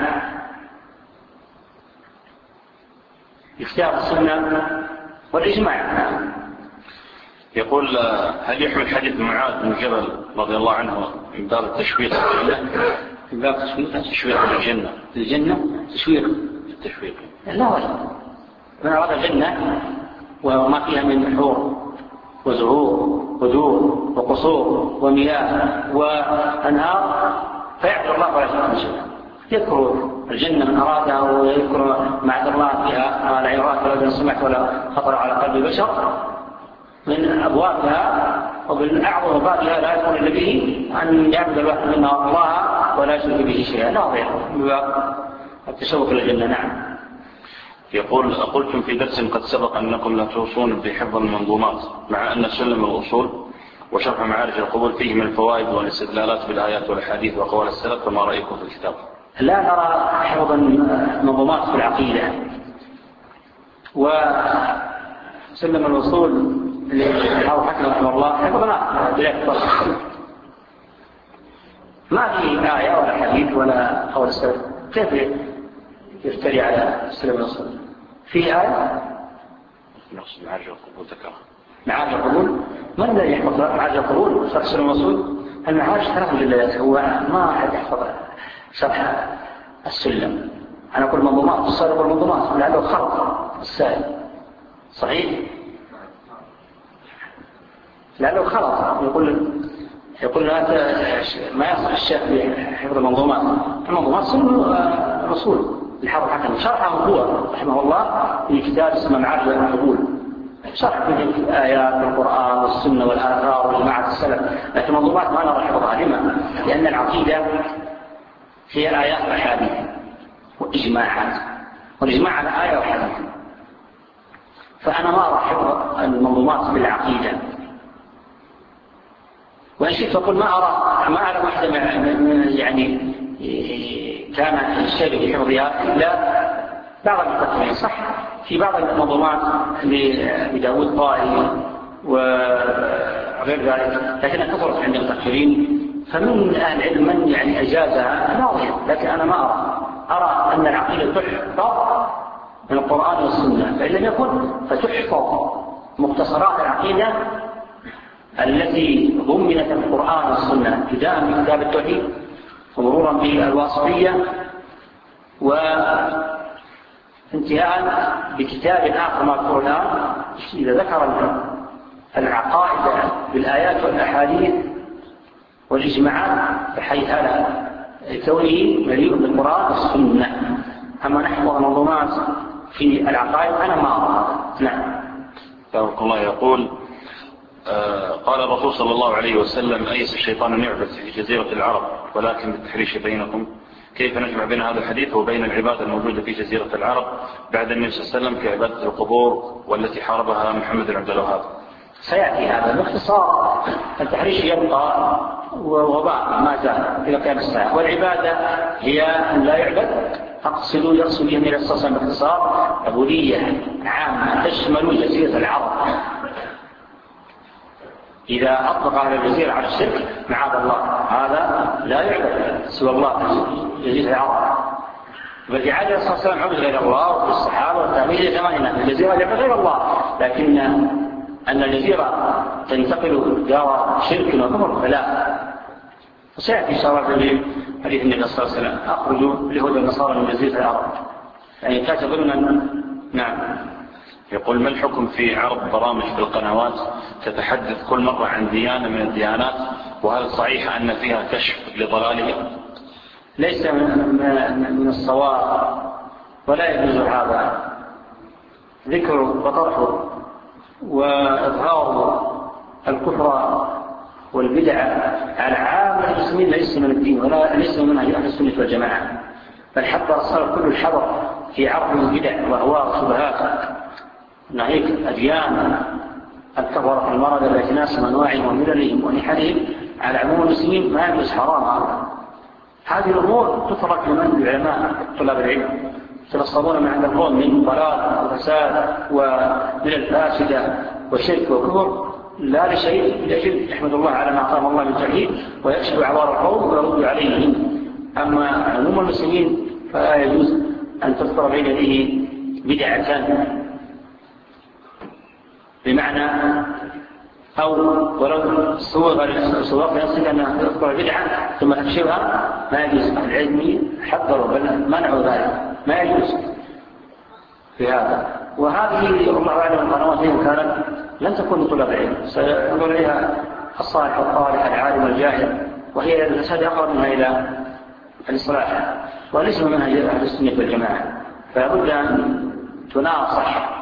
اختيار السنة والإجماع. يقول هل يحمل حديث معاذ بن جبل رضي الله عنه من باب التشويق في الجنة؟ من باب التشويق التشويق في الجنة الجنة تشويق التشويق لا وجه من أراد الجنة وما فيها من حور وزهور ودور وقصور ومياه وأنهار فيعبد الله ولا يشرك به. يذكر الجنة من أرادها ويذكر معذ الله فيها ما لا يراد ولا سمعت ولا خطر على قلب بشر من أبوابها وبالأعظم بابها لا يكون إلا به أن يعبد الواحد منها الله ولا يشرك به شيئا. لا غير التشوق للجنة. نعم. يقول قلتم في درس قد سبق أنكم لا توصون بحفظ المنظومات مع أن سلم الأصول وشرح معارج القبول فيه من الفوائد والاستدلالات بالآيات والحديث وقوال السلف، فما رأيكم في الكتاب؟ لا نرى حفظ المنظومات في العقيدة. وسلم الأصول اللي حاول حكم رحمه الله حفظنا بلا اختصاص، ما في آية ولا حديث ولا قول السلف. كيف يفتري على سلم الأصول؟ في آية نقصد معارج القبول ذكرها. معارج القبول من الذي يحفظ معارج القبول؟ شرح سلم الأصول. المعارج ثلاث مجلدات، هو ما أحد يحفظ شرح السلم. أنا أقول منظومات الصالح والمنظومات لأنه خلق السائل صحيح، لأنه خلق يقول يقول ما يصح الشيخ بحفظ المنظومات. المنظومات سلم الأصول الحافظ حكم شرحه هو رحمه الله في كتاب اسمه معارج القبول، شرح في آيات القرآن والسنة والآثار وجماعة السلف. لكن المنظومات ما نرى حفظها. لما؟ لأن العقيدة هي آيات وحديث وإجماعات، والإجماع على آية وحديث. فأنا ما أرى حفظ المنظومات بالعقيدة. وإن شئت فقل ما أرى ما أرى واحدة يعني كان الشيء في حفظها إلا بعض المقدمين. صح في بعض المنظومات لداود طائي وغير ذلك، لكن كثرت عند المتأخرين فمن أهل العلم من يعني أجازها ناظر، لكن أنا ما أرى أرى أن العقيدة تحفظ من القرآن والسنة، فإن لم يكن فتحفظ مختصرات العقيدة التي ضمنت في القرآن والسنة ابتداء من كتاب التوحيد ومرورا بالواسطية وانتهاء بكتاب آخر مذكور الآن إذا ذكر العقائد بالآيات والأحاديث والإجماعات بحيث هذا كونه مليء بالقرآن والسنة. أما نحفظ منظومات في العقائد أنا ما أرى. نعم. بارك الله. يقول آه قال الرسول صلى الله عليه وسلم: أيس الشيطان أن يعبد في جزيرة العرب ولكن بالتحريش بينكم. كيف نجمع بين هذا الحديث وبين العبادة الموجودة في جزيرة العرب بعد النبي صلى الله عليه وسلم كعبادة القبور والتي حاربها محمد بن عبد الوهاب؟ سيأتي هذا باختصار. التحريش يبقى ووباء ما زال إلى قيام الساعة، والعبادة هي أن لا يعبد. أقصد يقصد به النبي صلى الله عليه وسلم باختصار عبودية عامة تشمل جزيرة العرب. إذا أطلق على الجزيرة على الشرك معاذ الله هذا لا يعبد سوى الله جزيرة العرب. بل جعل الرسول صلى الله عليه وسلم عبد غير الله وفي الصحابة والتابعين زماننا في الجزيرة يعبد غير الله، لكن أن الجزيرة تنتقل دار شرك وكفر فلا. وسيأتي شرط في حديث النبي صلى الله عليه وسلم: أخرجوا اليهود والنصارى من جزيرة العرب. يعني كاتب ضمن. نعم. يقول: ما الحكم في عرض برامج في القنوات تتحدث كل مرة عن ديانة من الديانات، وهل صحيح أن فيها كشف لضلالهم؟ ليس من الصواب ولا يجوز هذا. ذكر وطرح وإظهار الكفر والبدع على عامة المسلمين ليس من الدين ولا ليس من منهج أهل السنة والجماعة، بل حتى صار كل الحذر في عرض البدع وأهواء وشبهات. ناهيك أديان الكفرة المرض التي ناسم أنواعهم ومللهم ونحلهم على عموم المسلمين ما يجوز، حرام هذا. هذه الأمور تترك لمن العلماء طلاب العلم يتنصبون من عند القوم من ضلال وفساد وملل فاسدة وشرك وكفر لا لشيء لأجل يحمد الله على ما أعطاه الله من توحيد ويكشف عوار القوم ويرد عليهم. أما عموم المسلمين فلا يجوز أن تذكر بين يديه بدعة بمعنى أو ولو صور صور نفسك أنها تذكر بدعة ثم تكشفها ما يجوز. العلم حذروا بل منعوا ذلك، ما يجوز في هذا. وهذه الله أعلم القنوات إن كانت لن تكون لطلاب العلم، سينظر إليها الصالح والطالح العالم الجاهل، وهي الفساد أقرب منها إلى الإصلاح وليس منها أهل السنة والجماعة. فلابد أن تناصح،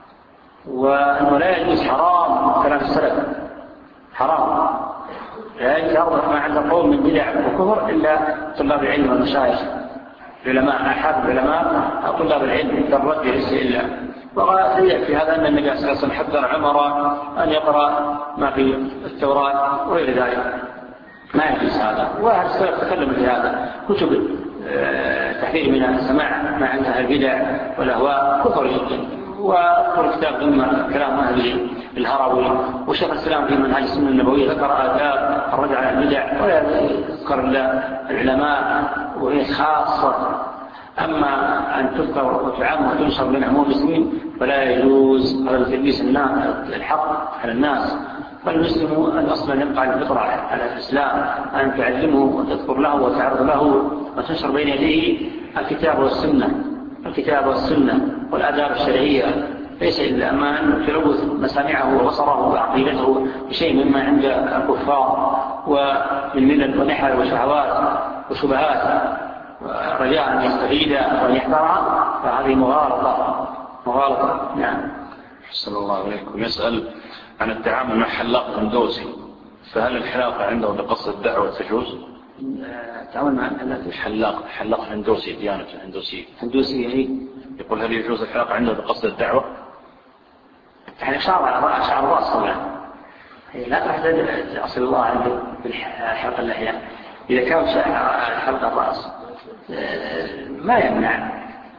وأنه لا يجوز حرام كلام السلف، حرام لا يجوز ما عند القوم من بدع وكفر إلا طلاب العلم والمشايخ علماء أحد العلماء طلاب العلم الرد ليس إلا. وغاية في هذا أن النبي صلى الله عليه وسلم حذر عمر أن يقرأ ما في التوراة وغير ذلك، ما يجوز هذا. وأهل السلف تكلموا في هذا، كتب تحذير من السماع ما عندها البدع والأهواء كثر جدا. وأذكر كتاب ضمن كلام أهل الهروي وشيخ الإسلام في منهج السنة النبوية ذكر آداب الرجع على البدع، ولا يذكر العلماء وهي خاصة. أما أن تذكر وتعام وتنشر بين عموم المسلمين فلا يجوز هذا تلبيس الحق على الناس. فالمسلم الأصل أن يبقى على الفطرة على الإسلام، أن تعلمه وتذكر له وتعرض له وتنشر بين يديه الكتاب والسنة الكتاب والسنة والآداب الشرعية، ليس إلا أما أن تلوث مسامعه وبصره وعقيدته بشيء مما عند الكفار ومن ملل ونحل وشهوات وشبهات رجاء أن يستفيد وأن يحترم، فهذه مغالطة مغالطة. نعم. حسن الله عليكم. يسأل عن التعامل مع حلاق هندوسي، فهل الحلاقة عنده بقصد الدعوة تجوز؟ التعامل مع الحلاق حلاق هندوسي ديانة هندوسية هندوسية هي يقول هل يجوز الحلاقة عنده بقصد الدعوة؟ يعني شعر على شعر راس طبعا، لا تحتاج أصل الله عنده بالحلقة اللحية. إذا كان حلقة الرأس ما يمنع،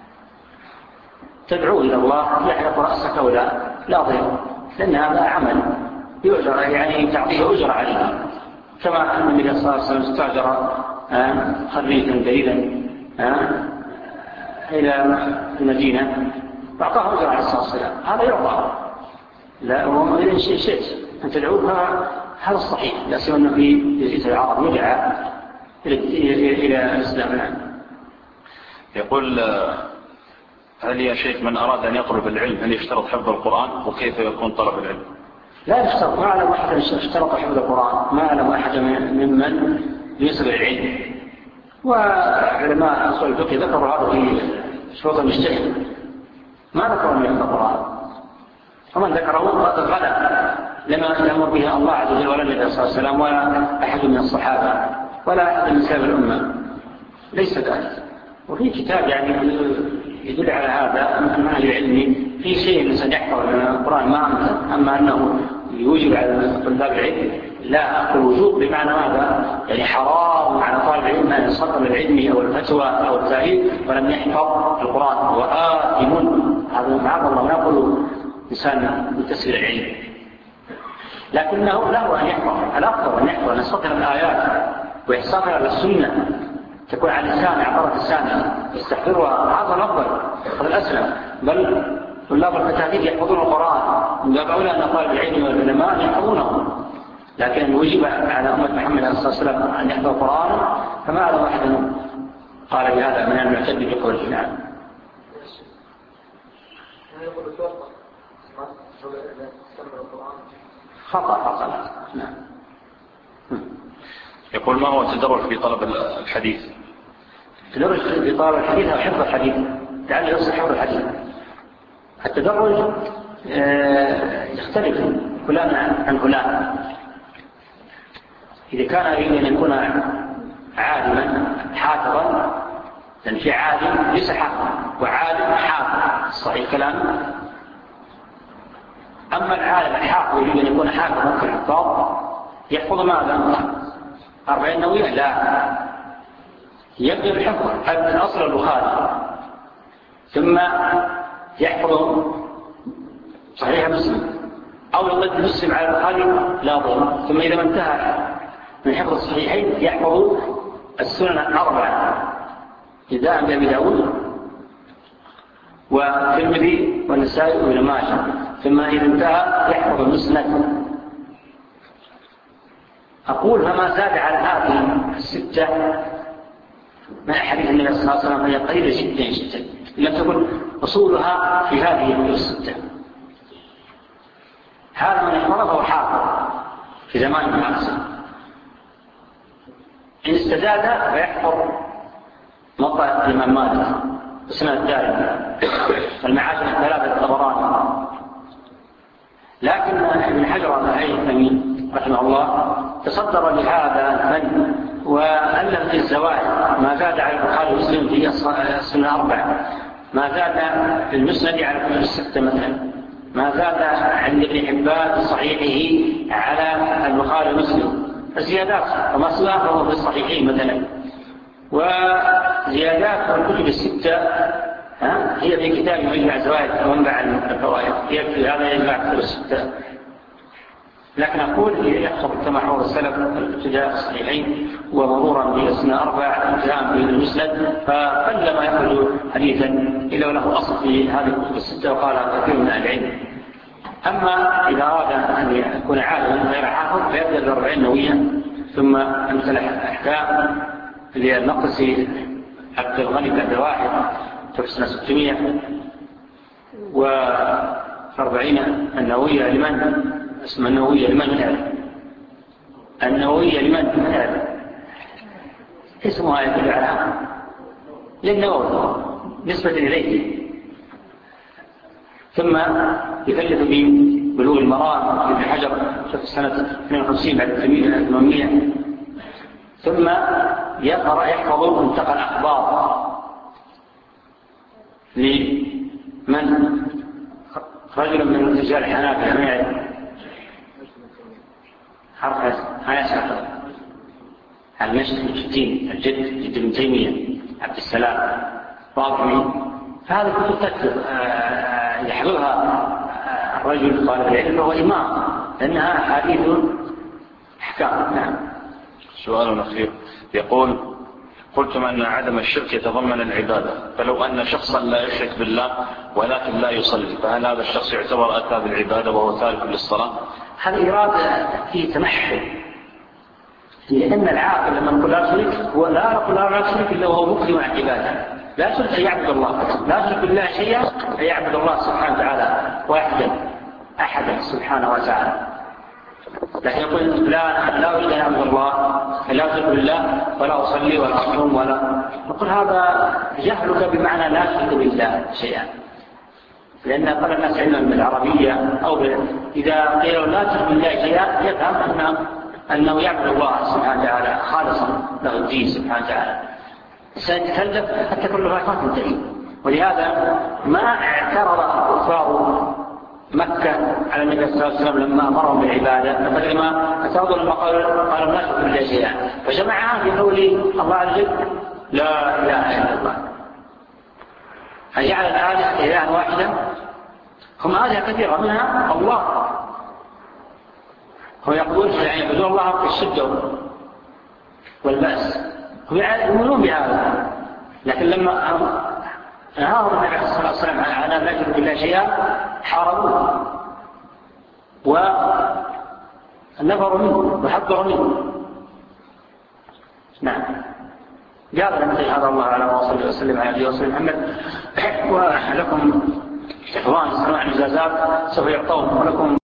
تدعو إلى الله يحلق رأسك ولا لا ضير، لأن هذا عمل يؤجر، يعني تعطيه أجر عليه كما أن النبي صلى الله عليه وسلم استأجر خريجا جليلا إلى المدينة فأعطاه أجر عليه الصلاة والسلام، هذا يعطى. لا وإذا شئت أن تدعوها هذا الصحيح، لا سوى أنه في جزيرة العرب يدعى إلى الإسلام. يقول هل يا شيخ من أراد أن يطلب العلم هل يشترط حفظ القرآن وكيف يكون طلب العلم؟ لا يشترط، ما أعلم أحد اشترط حفظ القرآن، ما أعلم أحد ممن يسر العلم. وعلماء أصول الفقه ذكروا هذا في شروط المجتهد، ما ذكروا أن يحفظ القرآن، ومن ذكره قد غلب لما يأمر به الله عز وجل ولا النبي صلى الله عليه وسلم ولا أحد من الصحابة ولا أحد من سلف الأمة، ليس ذلك. وفي كتاب يعني يدل على هذا من أهل العلم في شيء سنحفظ من القرآن ما أمثل، أما أنه يوجب على طلاب العلم لا أقول وجوب بمعنى هذا يعني حرام على طالب العلم أن يصدر العلم أو الفتوى أو التاريخ ولم يحفظ القرآن وآثم. هذا معاذ الله ما يقول إنسان متسل العلم، لكنه له أن يحفظ، الأفضل أن يحفظ أن يصدر الآيات ويحصلها على السنة تكون على لسان عبارة لسانه يستحضرها، هذا الأفضل هذا الأسلم. بل طلاب الفتاحيد يحفظون القرآن من باب أولى أن طالب العلم والعلماء يحفظونه، لكن وجب على أمة محمد صلى الله عليه وسلم أن يحفظ القرآن، فما أعلم أحد قال بهذا من المعتد بقول الجنان. خطأ خطأ. نعم. يقول ما هو التدرج في طلب الحديث؟ التدرج في طلب الحديث أو حفظ الحديث، لعل يصل حفظ الحديث. التدرج يختلف فلان عن فلان. إذا كان يريد أن يكون عالما حافظا، لأن في عالم ليس حافظا وعالم حافظ، صحيح كلام. أما العالم الحافظ يريد أن يكون حافظا في الحفاظ يحفظ ماذا؟ أربعين نووية؟ لا، يبدأ بالحفظ من أصل البخاري ثم يحفظ صحيح مسلم أو يضد مسلم على البخاري لا ضر، ثم إذا انتهى من حفظ الصحيحين يحفظ السنن الأربعة ابتداء بأبي داود والترمذي والنسائي وابن ماجه، ثم إذا انتهى يحفظ المسند. أقول فما زاد على هذه الستة من حديث النبي صلى الله عليه وسلم فهي قليلة جدا جدا، لم تكن أصولها في هذه الستة. هذا من يحفظه حافظ في زمان المعاصر، إن استزاد فيحفظ موطأ الإمام مالك وسنن الدارمي المعاجم الثلاثة الطبراني. لكن ابن حجر الهيثمي رحمه الله تصدر لهذا الفن وألف في الزوائد ما زاد على البخاري ومسلم في السنن الأربعة، ما زاد في المسند على كتب الستة مثلا، ما زاد عند ابن حبان في صحيحه على البخاري ومسلم، الزيادات وما سواهم في الصحيحين مثلا. وزيادات الكتب الستة هي في كتاب مجمع الزوائد ومنبع الفوائد، يكفي هذا يجمع كتب الستة. لكن أقول يحفظ كما حفظ السلف ابتداء الصحيحين ومرورا بالسنة أربع ابتداء بالمسند، فقل ما يخرج حديثا إلا وله أصل في هذه الكتب الستة وقال كثير من العلم. أما إذا أراد أن يكون عالما غير حافظ فيبدأ بالأربعين نووية، ثم أمثل أحكام للمقدسي عبد الغني بعد واحد في سنة ستمائة، وأربعين النووية لمن اسم النووية لمن يعرف؟ النووية لمن يعرف؟ اسمها يدل على للنووي نسبة إليه. ثم يكلف ببلوغ المرام ابن حجر في سنة اثنين وخمسين بعد ثمانمائة، ثم يقرأ يحفظ منتقى الأخبار لمن رجل من رجال الحنابلة ما يعرف حرف هيسعى المشهد الجدين الجد جد ابن تيمية عبد السلام واضحي، فهذا كتب تكتب يحضرها الرجل طالب العلم وهو إمام لأنها حديث أحكام. نعم. سؤال أخير يقول: قلتم أن عدم الشرك يتضمن العبادة، فلو أن شخصا لا يشرك بالله ولكن لا يصلي، فهل هذا الشخص يعتبر أتى بالعبادة وهو تارك للصلاة؟ هذا إرادة فيه تمحل، لأن العاقل لما نقول لا شرك هو لا يقول لا شرك إلا وهو مقدم على العبادة، لا شرك أن يعبد الله، لا شرك بالله شيئا أن يعبد الله سبحانه وتعالى واحدا أحدا سبحانه وتعالى. لكن يقول لا لا أريد أن أعبد الله، لا أشرك بالله ولا أصلي ولا أصوم ولا، نقول هذا جهلك بمعنى لا أشرك بالله شيئا، لأن قال الناس علما بالعربية أو إذا قيلوا لا أشرك بالله شيئا يفهم أن أنه يعبد الله سبحانه وتعالى خالصا له الدين سبحانه وتعالى، سيتكلف حتى كل ما تنتهي. ولهذا ما اعترض كفار مكة على النبي صلى الله عليه وسلم لما أمرهم بالعبادة، مثل ما اعترضوا لما قالوا قالوا لا نشرك بالله شيئا، فجمعها في قول الله عز وجل لا إله إلا الله. فجعل الآلهة إلها واحدا، هم آلهة كثيرة منها الله، هم يقولون يعني يعبدون الله في الشدة والبأس، هم يؤمنون بهذا، لكن لما نهاهم النبي صلى الله عليه وسلم على أن لا يشرك بالله شيئا حاربوه ونفروا منه وحذروا منه. نعم. قال لم هذا الله على وصلى وسلم على نبينا محمد. ولكم إخوان سماع الإجازات سوف يعطون ولكم